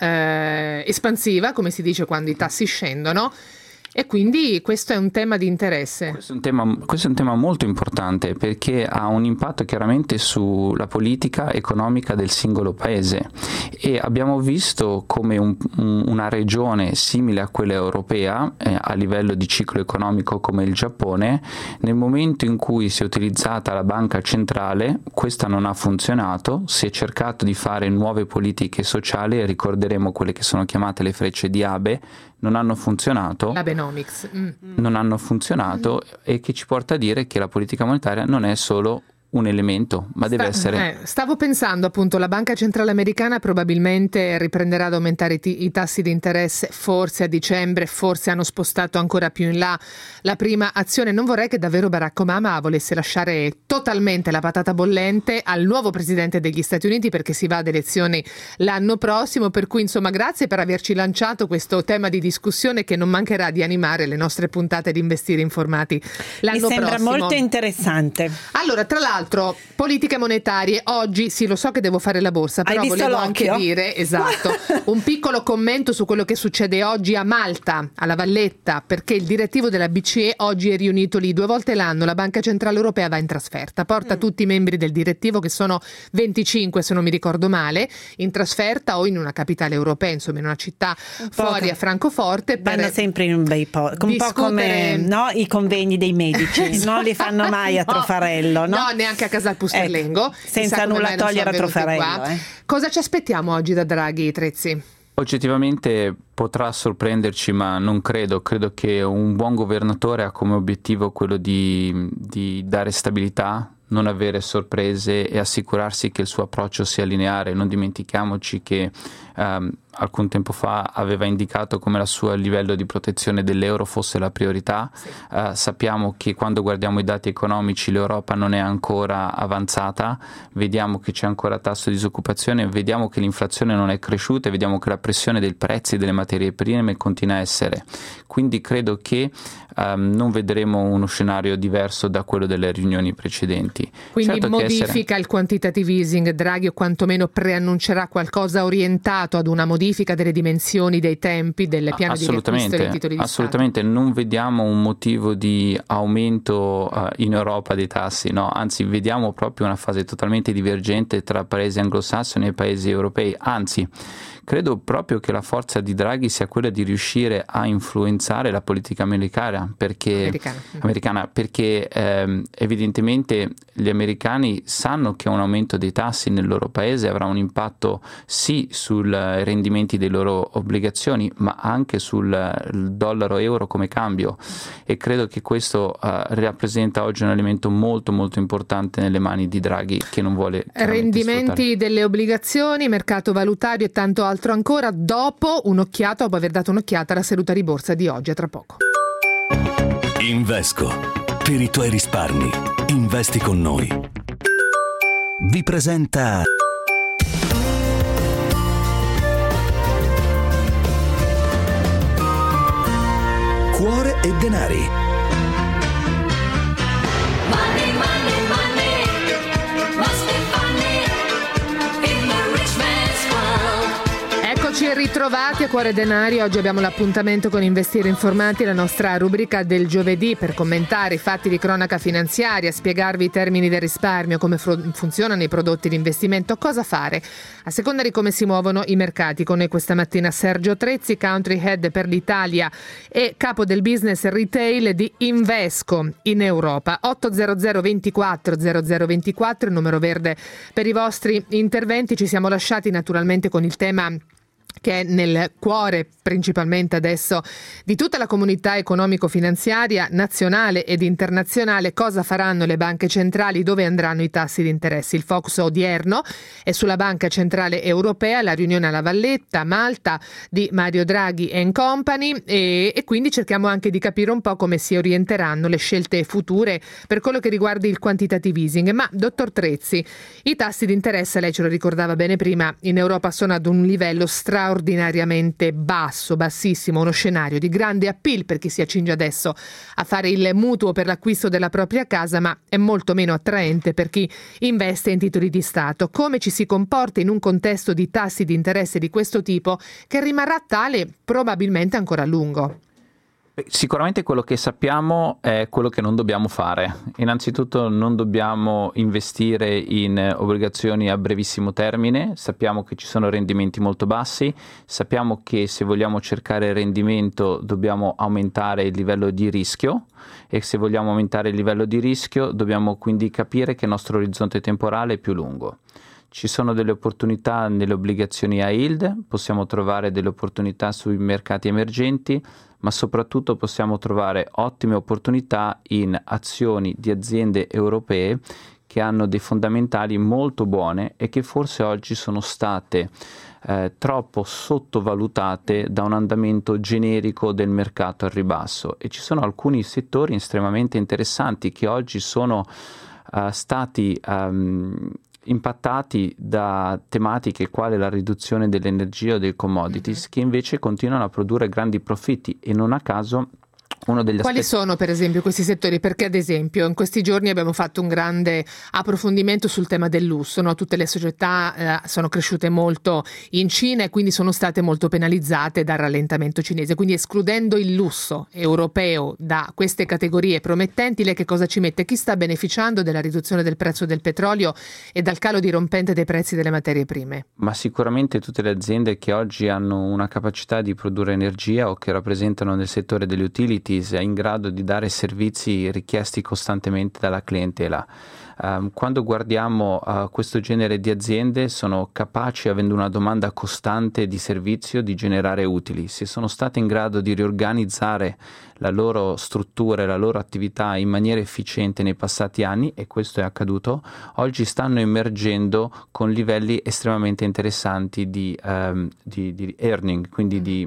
espansiva, come si dice quando i tassi scendono. E quindi questo è un tema di interesse. Questo è un tema molto importante perché ha un impatto chiaramente sulla politica economica del singolo paese e abbiamo visto come una regione simile a quella europea a livello di ciclo economico come il Giappone, nel momento in cui si è utilizzata la banca centrale, questa non ha funzionato, si è cercato di fare nuove politiche sociali, ricorderemo quelle che sono chiamate le frecce di Abe, non hanno funzionato. L'abenomics. Non hanno funzionato e che ci porta a dire che la politica monetaria non è solo un elemento, ma deve essere... Stavo pensando appunto, la Banca Centrale Americana probabilmente riprenderà ad aumentare i tassi di interesse, forse a dicembre, forse hanno spostato ancora più in là la prima azione. Non vorrei che davvero Barack Obama volesse lasciare totalmente la patata bollente al nuovo presidente degli Stati Uniti, perché si va ad elezioni l'anno prossimo, per cui insomma grazie per averci lanciato questo tema di discussione che non mancherà di animare le nostre puntate di Investire Informati l'anno prossimo. Mi sembra molto interessante. Allora, tra l'altro, politiche monetarie, oggi sì, lo so che devo fare la borsa, però volevo anche dire, esatto, un piccolo commento su quello che succede oggi a Malta, alla Valletta, perché il direttivo della BCE oggi è riunito lì 2 volte l'anno. La Banca Centrale Europea va in trasferta, porta tutti i membri del direttivo, che sono 25 se non mi ricordo male, in trasferta o in una capitale europea, insomma in una città fuori a Francoforte. Vanno sempre in un bei un po' come i convegni dei medici, non li fanno mai a Trofarello, no? No, neanche a Casal Pusterlengo, senza nulla togliere a Trofarello. Cosa ci aspettiamo oggi da Draghi, Trezzi? Oggettivamente potrà sorprenderci, ma non credo che un buon governatore ha come obiettivo quello di dare stabilità, non avere sorprese e assicurarsi che il suo approccio sia lineare. Non dimentichiamoci che alcun tempo fa aveva indicato come il suo livello di protezione dell'euro fosse la priorità. Sappiamo che quando guardiamo i dati economici l'Europa non è ancora avanzata, vediamo che c'è ancora tasso di disoccupazione, vediamo che l'inflazione non è cresciuta e vediamo che la pressione dei prezzi delle materie prime continua a essere. Quindi credo che non vedremo uno scenario diverso da quello delle riunioni precedenti. Quindi certo, modifica il quantitative easing, Draghi, o quantomeno preannuncerà qualcosa orientato ad una modifica delle dimensioni, dei tempi, delle piani di riacquisto dei titoli di assolutamente Stato? Non vediamo un motivo di aumento in Europa dei tassi, no? Anzi vediamo proprio una fase totalmente divergente tra paesi anglosassoni e paesi europei. Anzi, credo proprio che la forza di Draghi sia quella di riuscire a influenzare la politica americana, perché evidentemente gli americani sanno che un aumento dei tassi nel loro paese avrà un impatto sì sui rendimenti delle loro obbligazioni, ma anche sul dollaro-euro come cambio, e credo che questo rappresenta oggi un elemento molto molto importante nelle mani di Draghi, che non vuole rendimenti delle obbligazioni, mercato valutario e tanto altro ancora dopo aver dato un'occhiata alla seduta di borsa di oggi. A tra poco. Invesco, per i tuoi risparmi investi con noi. Vi presenta Cuore e Denari. Eccoci ritrovati a Cuore Denari. Oggi abbiamo l'appuntamento con Investire Informati, la nostra rubrica del giovedì, per commentare i fatti di cronaca finanziaria, spiegarvi i termini del risparmio, come funzionano i prodotti di investimento, cosa fare a seconda di come si muovono i mercati. Con noi questa mattina Sergio Trezzi, Country Head per l'Italia e capo del business retail di Invesco in Europa. 800 24 0024, il numero verde per i vostri interventi. Ci siamo lasciati naturalmente con il tema che è nel cuore principalmente adesso di tutta la comunità economico-finanziaria nazionale ed internazionale. Cosa faranno le banche centrali, dove andranno i tassi di interesse? Il focus odierno è sulla Banca Centrale Europea, la riunione alla Valletta, Malta, di Mario Draghi and Company, e quindi cerchiamo anche di capire un po' come si orienteranno le scelte future per quello che riguarda il quantitative easing. Ma dottor Trezzi, i tassi di interesse, lei ce lo ricordava bene prima, in Europa sono ad un livello straordinariamente bassissimo, uno scenario di grande appeal per chi si accinge adesso a fare il mutuo per l'acquisto della propria casa, ma è molto meno attraente per chi investe in titoli di Stato. Come ci si comporta in un contesto di tassi di interesse di questo tipo, che rimarrà tale probabilmente ancora a lungo? Sicuramente quello che sappiamo è quello che non dobbiamo fare. Innanzitutto non dobbiamo investire in obbligazioni a brevissimo termine, sappiamo che ci sono rendimenti molto bassi, sappiamo che se vogliamo cercare rendimento dobbiamo aumentare il livello di rischio, e se vogliamo aumentare il livello di rischio dobbiamo quindi capire che il nostro orizzonte temporale è più lungo. Ci sono delle opportunità nelle obbligazioni a yield, possiamo trovare delle opportunità sui mercati emergenti, ma soprattutto possiamo trovare ottime opportunità in azioni di aziende europee che hanno dei fondamentali molto buone e che forse oggi sono state troppo sottovalutate da un andamento generico del mercato al ribasso, e ci sono alcuni settori estremamente interessanti che oggi sono stati impattati da tematiche quali la riduzione dell'energia o dei commodities, che invece continuano a produrre grandi profitti, e non a caso uno degli Quali sono per esempio questi settori? Perché ad esempio in questi giorni abbiamo fatto un grande approfondimento sul tema del lusso, no? Tutte le società sono cresciute molto in Cina e quindi sono state molto penalizzate dal rallentamento cinese, quindi escludendo il lusso europeo da queste categorie promettenti, lei che cosa ci mette? Chi sta beneficiando della riduzione del prezzo del petrolio e dal calo dirompente dei prezzi delle materie prime? Ma sicuramente tutte le aziende che oggi hanno una capacità di produrre energia o che rappresentano nel settore degli utilities è in grado di dare servizi richiesti costantemente dalla clientela. Quando guardiamo questo genere di aziende, sono capaci, avendo una domanda costante di servizio, di generare utili. Se sono state in grado di riorganizzare la loro struttura e la loro attività in maniera efficiente nei passati anni, e questo è accaduto, oggi stanno emergendo con livelli estremamente interessanti di earning, quindi di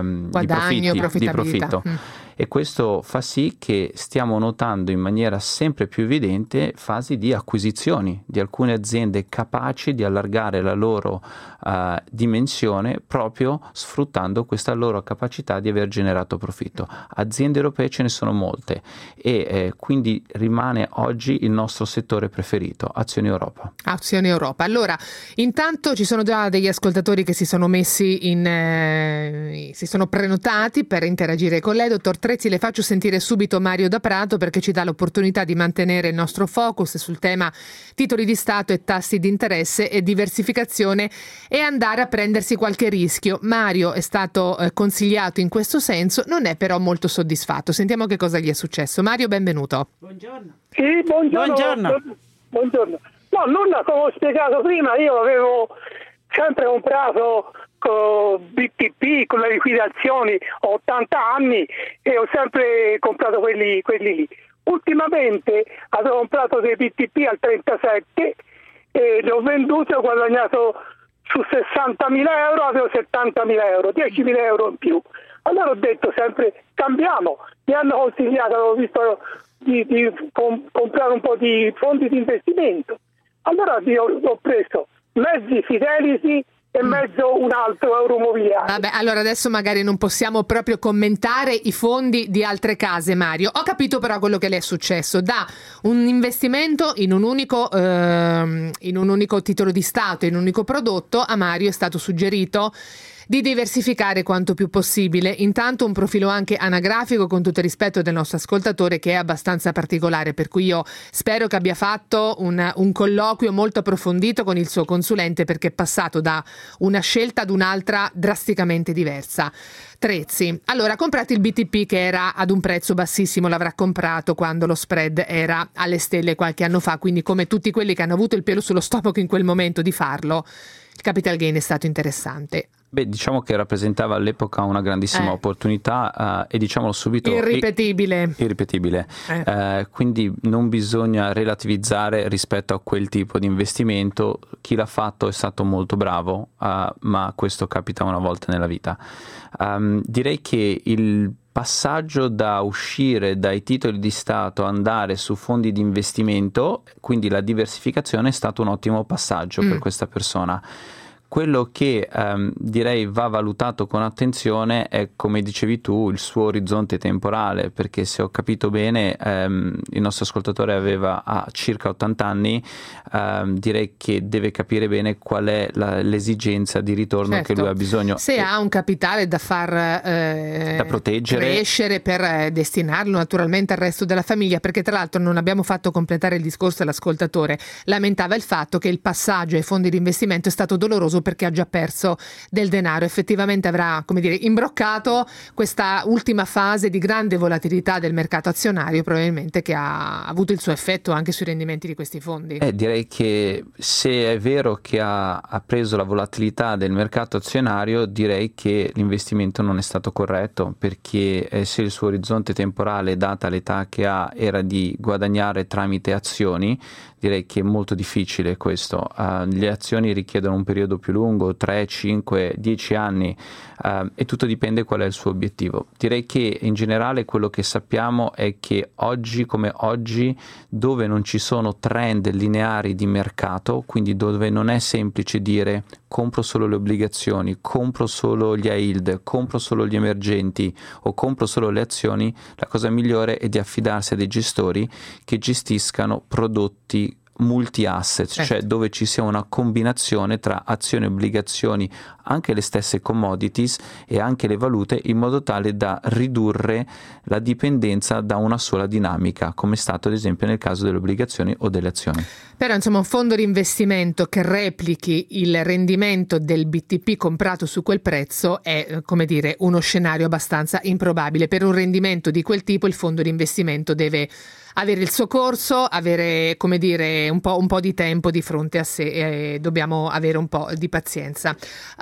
profitto. E questo fa sì che stiamo notando in maniera sempre più evidente fasi di acquisizioni di alcune aziende capaci di allargare la loro dimensione proprio sfruttando questa loro capacità di aver generato profitto. Aziende europee ce ne sono molte e quindi rimane oggi il nostro settore preferito, Azioni Europa. Azioni Europa. Allora, intanto ci sono già degli ascoltatori che si sono messi si sono prenotati per interagire con lei. Dottor Trezzi, le faccio sentire subito Mario da Prato perché ci dà l'opportunità di mantenere il nostro focus sul tema titoli di Stato e tassi di interesse e diversificazione e andare a prendersi qualche rischio. Mario è stato consigliato in questo senso, non è però molto soddisfatto. Sentiamo che cosa gli è successo. Mario, benvenuto. Buongiorno. Sì, buongiorno. No, nulla, come ho spiegato prima, io avevo sempre comprato con BTP, con le liquidazioni, ho 80 anni e ho sempre comprato quelli lì. Ultimamente avevo comprato dei BTP al 37 e li ho venduti, ho guadagnato su 60.000 euro, avevo 70.000 euro, 10.000 euro in più. Allora ho detto sempre cambiamo, mi hanno consigliato, avevo visto di comprare un po' di fondi di investimento. Allora io ho preso mezzi Fidelity e mezzo un altro Euromobiliare. Vabbè, allora adesso magari non possiamo proprio commentare i fondi di altre case, Mario. Ho capito però quello che le è successo. Da un investimento in un unico titolo di Stato, in un unico prodotto, a Mario è stato suggerito di diversificare quanto più possibile. Intanto un profilo anche anagrafico, con tutto il rispetto del nostro ascoltatore, che è abbastanza particolare, per cui io spero che abbia fatto un colloquio molto approfondito con il suo consulente, perché è passato da una scelta ad un'altra drasticamente diversa. Trezzi, allora comprate il BTP che era ad un prezzo bassissimo, l'avrà comprato quando lo spread era alle stelle qualche anno fa, quindi come tutti quelli che hanno avuto il pelo sullo stomaco in quel momento di farlo, il capital gain è stato interessante. Beh, diciamo che rappresentava all'epoca una grandissima opportunità e diciamolo subito irripetibile. Quindi non bisogna relativizzare rispetto a quel tipo di investimento. Chi l'ha fatto è stato molto bravo, ma questo capita una volta nella vita. Direi che il passaggio da uscire dai titoli di Stato, andare su fondi di investimento, quindi la diversificazione, è stato un ottimo passaggio per questa persona. Quello che direi va valutato con attenzione è, come dicevi tu, il suo orizzonte temporale, perché se ho capito bene il nostro ascoltatore ha circa 80 anni, direi che deve capire bene qual è l'esigenza di ritorno che lui ha bisogno. Se ha un capitale da far da proteggere, crescere per destinarlo naturalmente al resto della famiglia, perché tra l'altro non abbiamo fatto completare il discorso all'ascoltatore, lamentava il fatto che il passaggio ai fondi di investimento è stato doloroso nervoso perché ha già perso del denaro. Effettivamente avrà, come dire, imbroccato questa ultima fase di grande volatilità del mercato azionario, probabilmente, che ha avuto il suo effetto anche sui rendimenti di questi fondi. Direi che se è vero che ha preso la volatilità del mercato azionario, direi che l'investimento non è stato corretto, perché se il suo orizzonte temporale, data l'età che ha, era di guadagnare tramite azioni, direi che è molto difficile questo. Le azioni richiedono un periodo più lungo, 3, 5, 10 anni, e tutto dipende qual è il suo obiettivo. Direi che in generale quello che sappiamo è che oggi come oggi, dove non ci sono trend lineari di mercato, quindi dove non è semplice dire compro solo le obbligazioni, compro solo gli high yield, compro solo gli emergenti o compro solo le azioni, la cosa migliore è di affidarsi a dei gestori che gestiscano prodotti multi-asset, cioè dove ci sia una combinazione tra azioni e obbligazioni, anche le stesse commodities e anche le valute, in modo tale da ridurre la dipendenza da una sola dinamica, come è stato ad esempio nel caso delle obbligazioni o delle azioni. Però insomma un fondo di investimento che replichi il rendimento del BTP comprato su quel prezzo è, come dire, uno scenario abbastanza improbabile. Per un rendimento di quel tipo il fondo di investimento deve avere il suo corso, avere, come dire, un po' di tempo di fronte a sé, dobbiamo avere un po' di pazienza.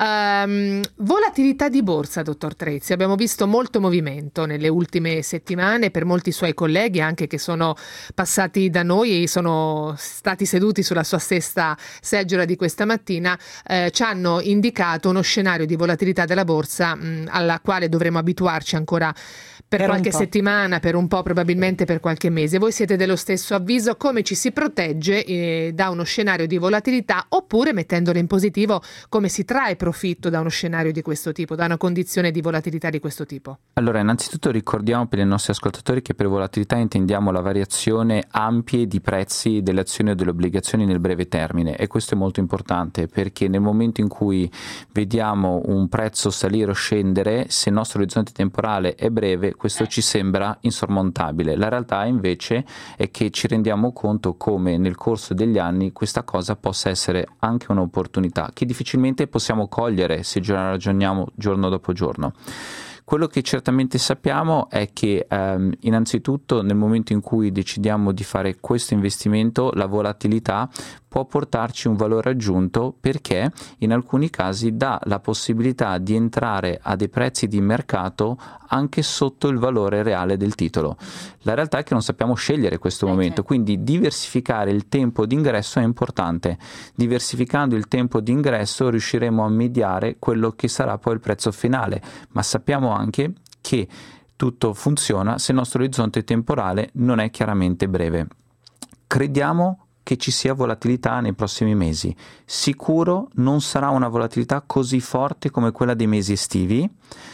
Volatilità di borsa, dottor Trezzi, abbiamo visto molto movimento nelle ultime settimane per molti suoi colleghi anche che sono passati da noi e sono stati seduti sulla sua stessa seggiola di questa mattina, ci hanno indicato uno scenario di volatilità della borsa alla quale dovremo abituarci ancora per qualche settimana, per un po', probabilmente per qualche mese. Voi siete dello stesso avviso? Come ci si protegge da uno scenario di volatilità, oppure, mettendolo in positivo, come si trae profitto da uno scenario di questo tipo, da una condizione di volatilità di questo tipo? Allora, innanzitutto ricordiamo per i nostri ascoltatori che per volatilità intendiamo la variazione ampia di prezzi delle azioni o delle obbligazioni nel breve termine, e questo è molto importante perché nel momento in cui vediamo un prezzo salire o scendere, se il nostro orizzonte temporale è breve, questo ci sembra insormontabile. La realtà invece è che ci rendiamo conto come nel corso degli anni questa cosa possa essere anche un'opportunità che difficilmente possiamo cogliere se ragioniamo giorno dopo giorno. Quello che certamente sappiamo è che innanzitutto nel momento in cui decidiamo di fare questo investimento, la volatilità può portarci un valore aggiunto, perché in alcuni casi dà la possibilità di entrare a dei prezzi di mercato anche sotto il valore reale del titolo. La realtà è che non sappiamo scegliere questo momento, quindi diversificare il tempo di ingresso è importante. Diversificando il tempo di ingresso riusciremo a mediare quello che sarà poi il prezzo finale, ma sappiamo anche che tutto funziona se il nostro orizzonte temporale non è chiaramente breve. Crediamo che ci sia volatilità nei prossimi mesi. Sicuro non sarà una volatilità così forte come quella dei mesi estivi.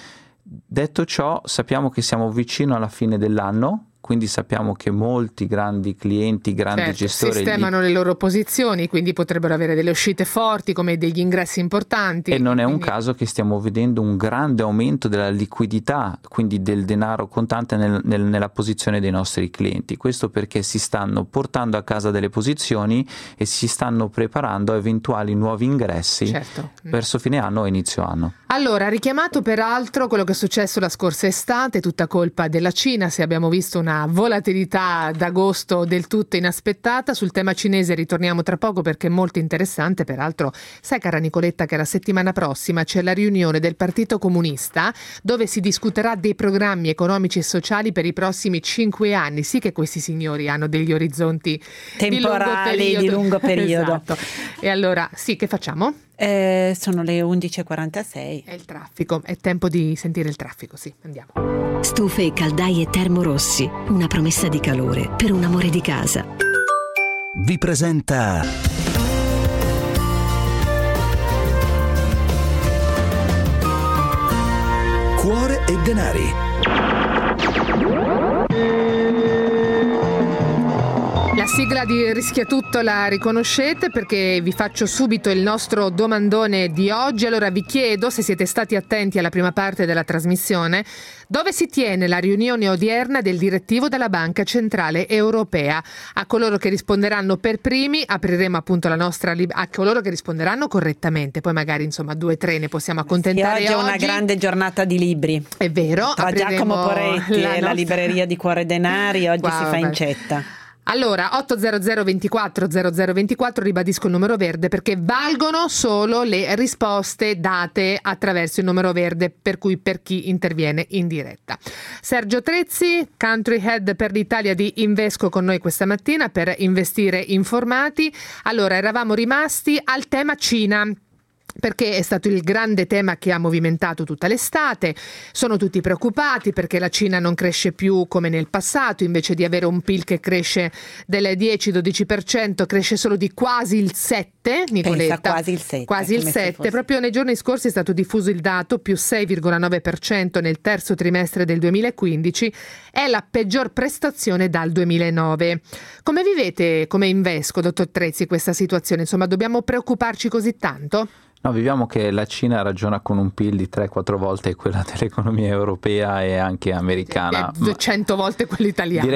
Detto ciò, sappiamo che siamo vicino alla fine dell'anno, quindi sappiamo che molti grandi clienti, grandi gestori sistemano le loro posizioni, quindi potrebbero avere delle uscite forti come degli ingressi importanti. E non è un caso che stiamo vedendo un grande aumento della liquidità, quindi del denaro contante nella posizione dei nostri clienti. Questo perché si stanno portando a casa delle posizioni e si stanno preparando a eventuali nuovi ingressi verso fine anno o inizio anno. Allora, richiamato peraltro quello che è successo la scorsa estate, tutta colpa della Cina, se abbiamo visto una volatilità d'agosto del tutto inaspettata. Sul tema cinese ritorniamo tra poco perché è molto interessante. Peraltro, sai cara Nicoletta che la settimana prossima c'è la riunione del Partito Comunista dove si discuterà dei programmi economici e sociali per i prossimi 5 anni. Sì che questi signori hanno degli orizzonti temporali di lungo periodo. Esatto. E allora, sì, che facciamo? Sono le 11.46. È il traffico, è tempo di sentire il traffico, sì, andiamo. Stufe e caldaie Termorossi, una promessa di calore per un amore di casa. Vi presenta Cuore e denari. La sigla di Rischia Tutto la riconoscete, perché vi faccio subito il nostro domandone di oggi. Allora vi chiedo, se siete stati attenti alla prima parte della trasmissione, dove si tiene la riunione odierna del direttivo della Banca Centrale Europea. A coloro che risponderanno per primi apriremo appunto la nostra a coloro che risponderanno correttamente, poi magari 2 o 3 ne possiamo accontentare. Oggi è una grande giornata di libri. È vero. Tra Giacomo Poretti e la libreria di Cuore Denari oggi si fa incetta. Allora, 800 24 0024, ribadisco il numero verde perché valgono solo le risposte date attraverso il numero verde, per cui per chi interviene in diretta. Sergio Trezzi, Country Head per l'Italia di Invesco, con noi questa mattina per Investire Informati. Allora, eravamo rimasti al tema Cina, perché è stato il grande tema che ha movimentato tutta l'estate. Sono tutti preoccupati perché la Cina non cresce più come nel passato, invece di avere un PIL che cresce del 10-12%, cresce solo di quasi il 7%, Nicoletta. Pensa, quasi il 7%. Quasi il 7%. Proprio nei giorni scorsi è stato diffuso il dato, più 6,9% nel terzo trimestre del 2015, è la peggior prestazione dal 2009. Come vivete come Invesco, dottor Trezzi, questa situazione? Insomma, dobbiamo preoccuparci così tanto? No, viviamo che la Cina ragiona con un PIL di 3-4 volte quella dell'economia europea e anche americana. 200 volte quello italiano.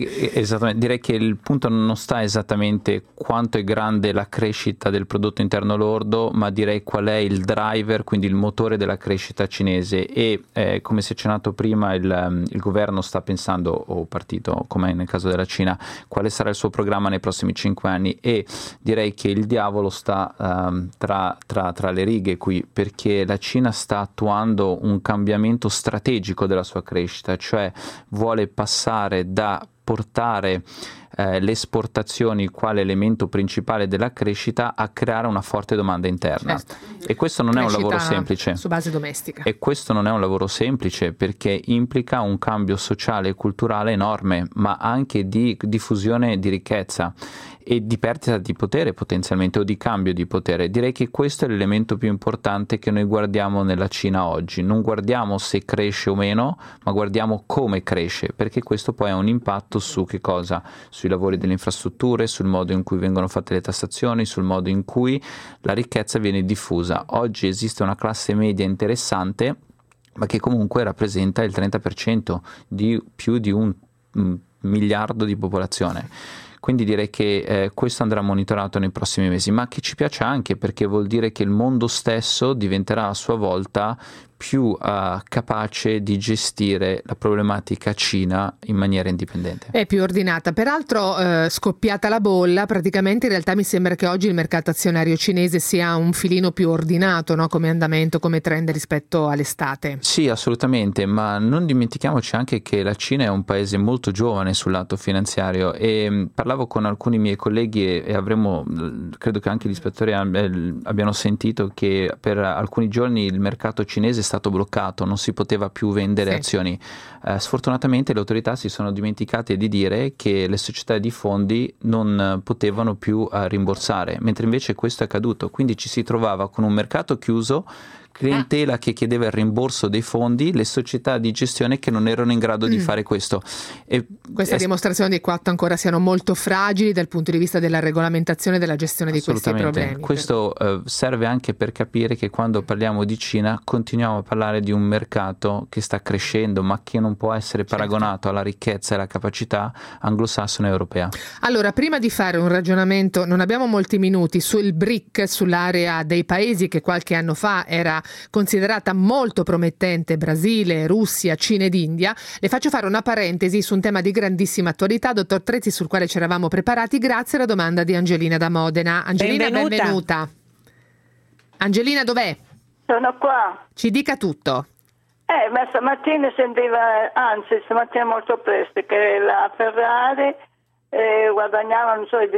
Direi che il punto non sta esattamente quanto è grande la crescita del prodotto interno lordo, ma direi qual è il driver, quindi il motore della crescita cinese. E come si è accennato prima, il governo sta pensando, o partito come nel caso della Cina, quale sarà il suo programma nei prossimi 5 anni, e direi che il diavolo sta tra le righe qui, perché la Cina sta attuando un cambiamento strategico della sua crescita, cioè vuole passare da portare le esportazioni quale elemento principale della crescita a creare una forte domanda interna. Certo. E questo non è un lavoro semplice. Su base domestica. E questo non è un lavoro semplice perché implica un cambio sociale e culturale enorme, ma anche di diffusione di ricchezza e di perdita di potere potenzialmente, o di cambio di potere. Direi che questo è l'elemento più importante che noi guardiamo nella Cina oggi. Non guardiamo se cresce o meno, ma guardiamo come cresce, perché questo poi ha un impatto su che cosa? Sui lavori delle infrastrutture, sul modo in cui vengono fatte le tassazioni, sul modo in cui la ricchezza viene diffusa. Oggi esiste una classe media interessante, ma che comunque rappresenta il 30% di più di 1 miliardo di popolazione. Quindi direi che questo andrà monitorato nei prossimi mesi, ma che ci piace anche perché vuol dire che il mondo stesso diventerà a sua volta più capace di gestire la problematica Cina in maniera indipendente. È più ordinata. Peraltro scoppiata la bolla, praticamente in realtà mi sembra che oggi il mercato azionario cinese sia un filino più ordinato, no? Come andamento, come trend rispetto all'estate. Sì, assolutamente, ma non dimentichiamoci anche che la Cina è un paese molto giovane sul lato finanziario, e parlavo con alcuni miei colleghi e avremo, credo che anche gli ispettori abbiano sentito che per alcuni giorni il mercato cinese è stato bloccato, non si poteva più vendere azioni. Sfortunatamente le autorità si sono dimenticate di dire che le società di fondi non potevano più rimborsare, mentre invece questo è accaduto, quindi ci si trovava con un mercato chiuso, clientela che chiedeva il rimborso dei fondi, le società di gestione che non erano in grado di fare questo. E questa dimostrazione di quanto ancora siano molto fragili dal punto di vista della regolamentazione e della gestione di questi problemi. Questo serve anche per capire che quando parliamo di Cina continuiamo a parlare di un mercato che sta crescendo, ma che non può essere paragonato alla ricchezza e alla capacità anglosassone europea. Allora, prima di fare un ragionamento, non abbiamo molti minuti, sul BRIC, sull'area dei paesi che qualche anno fa era considerata molto promettente, Brasile, Russia, Cina ed India. Le faccio fare una parentesi su un tema di grandissima attualità, dottor Trezzi, sul quale ci eravamo preparati grazie alla domanda di Angelina da Modena. Angelina, benvenuta. Angelina, dov'è? Sono qua. Ci dica tutto. Ma stamattina stamattina molto presto, che la Ferrari guadagnava, non so, il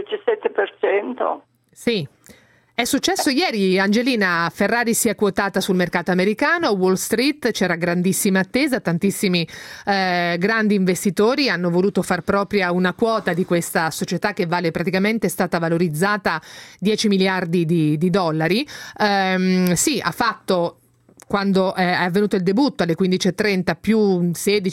17%. Sì. È successo ieri, Angelina. Ferrari si è quotata sul mercato americano, a Wall Street c'era grandissima attesa, tantissimi grandi investitori hanno voluto far propria una quota di questa società che vale praticamente, è stata valorizzata 10 miliardi di dollari. Sì, ha fatto quando è avvenuto il debutto alle 15.30 più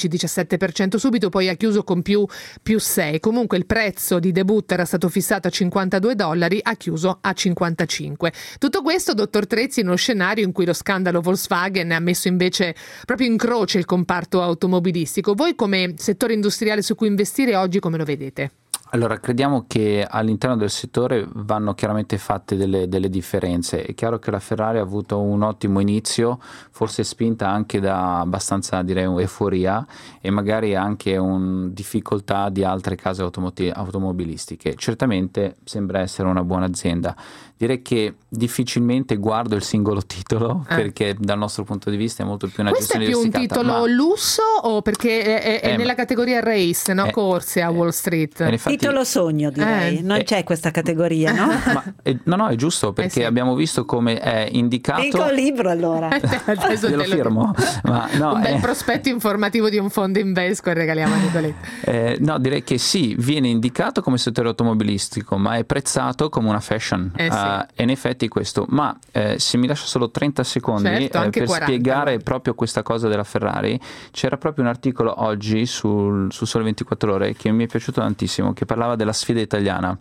16-17% subito, poi ha chiuso con più 6. Comunque il prezzo di debutto era stato fissato a $52, ha chiuso a 55. Tutto questo, dottor Trezzi, in uno scenario in cui lo scandalo Volkswagen ha messo invece proprio in croce il comparto automobilistico. Voi come settore industriale su cui investire oggi come lo vedete? Allora, crediamo che all'interno del settore vanno chiaramente fatte delle differenze. È chiaro che la Ferrari ha avuto un ottimo inizio, forse spinta anche da abbastanza, direi, euforia e magari anche difficoltà di altre case automobilistiche. Certamente sembra essere una buona azienda. Direi che difficilmente guardo il singolo titolo perché dal nostro punto di vista è molto più una gestione diversificata. Questo è più un titolo lusso o perché è nella categoria race, no? Corse a Wall Street? Infatti, titolo sogno, direi. Non c'è questa categoria, no? No, è giusto perché abbiamo visto come è indicato. Dico il libro allora. Glielo firmo. Ma no, un bel prospetto informativo di un fondo Invesco e regaliamo a Nicoletta. No, direi che sì, viene indicato come settore automobilistico, ma è prezzato come una fashion. E in effetti questo, ma se mi lascia solo 30 secondi per 40, spiegare proprio questa cosa della Ferrari, c'era proprio un articolo oggi su Sole 24 Ore che mi è piaciuto tantissimo, che parlava della sfida italiana.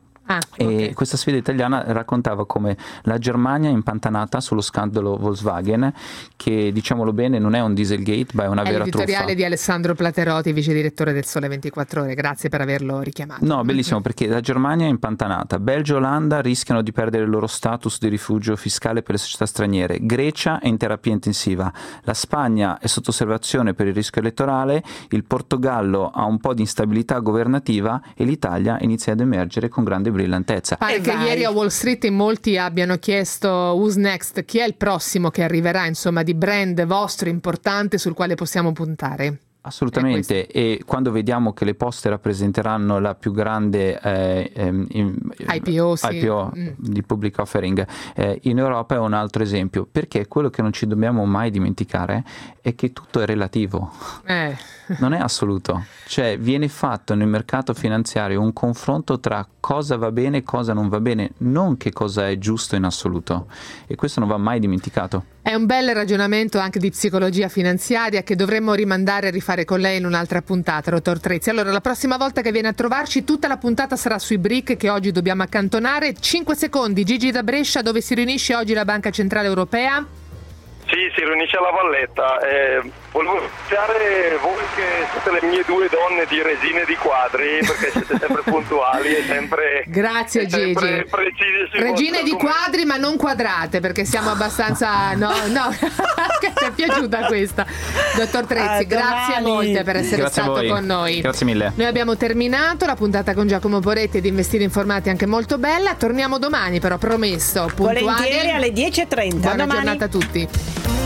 E questa sfida italiana raccontava come la Germania è impantanata sullo scandalo Volkswagen, che diciamolo bene non è un Dieselgate ma è una vera truffa. L'editoriale di Alessandro Platerotti, vice direttore del Sole 24 Ore, grazie per averlo richiamato. No, bellissimo, perché la Germania è impantanata, Belgio e Olanda rischiano di perdere il loro status di rifugio fiscale per le società straniere, Grecia è in terapia intensiva, la Spagna è sotto osservazione per il rischio elettorale, il Portogallo ha un po' di instabilità governativa e l'Italia inizia ad emergere con grande brillantezza. Pare che ieri a Wall Street in molti abbiano chiesto who's next, chi è il prossimo che arriverà, insomma, di brand vostro importante sul quale possiamo puntare. Assolutamente, e quando vediamo che le poste rappresenteranno la più grande IPO di public offering in Europa è un altro esempio, perché quello che non ci dobbiamo mai dimenticare è che tutto è relativo, non è assoluto, cioè viene fatto nel mercato finanziario un confronto tra cosa va bene e cosa non va bene, non che cosa è giusto in assoluto, e questo non va mai dimenticato. È un bel ragionamento anche di psicologia finanziaria che dovremmo rimandare a rifare con lei in un'altra puntata, dottor Trezzi. Allora, la prossima volta che viene a trovarci, tutta la puntata sarà sui BRIC che oggi dobbiamo accantonare. 5 secondi, Gigi da Brescia, dove si riunisce oggi la Banca Centrale Europea? Sì, si riunisce alla Valletta. Volevo ringraziare voi che siete le mie due donne di resine di quadri, perché siete sempre puntuali e sempre grazie Gigi, sempre precisi. Regine di quadri ma non quadrate, perché siamo abbastanza no che ti è piaciuta questa, dottor Trezzi. Grazie molte per essere stato con noi. Grazie mille. Noi abbiamo terminato la puntata con Giacomo Poretti di Investire Informati, anche molto bella. Torniamo domani, però promesso, puntuali, volentieri alle 10:30. Buona giornata a tutti.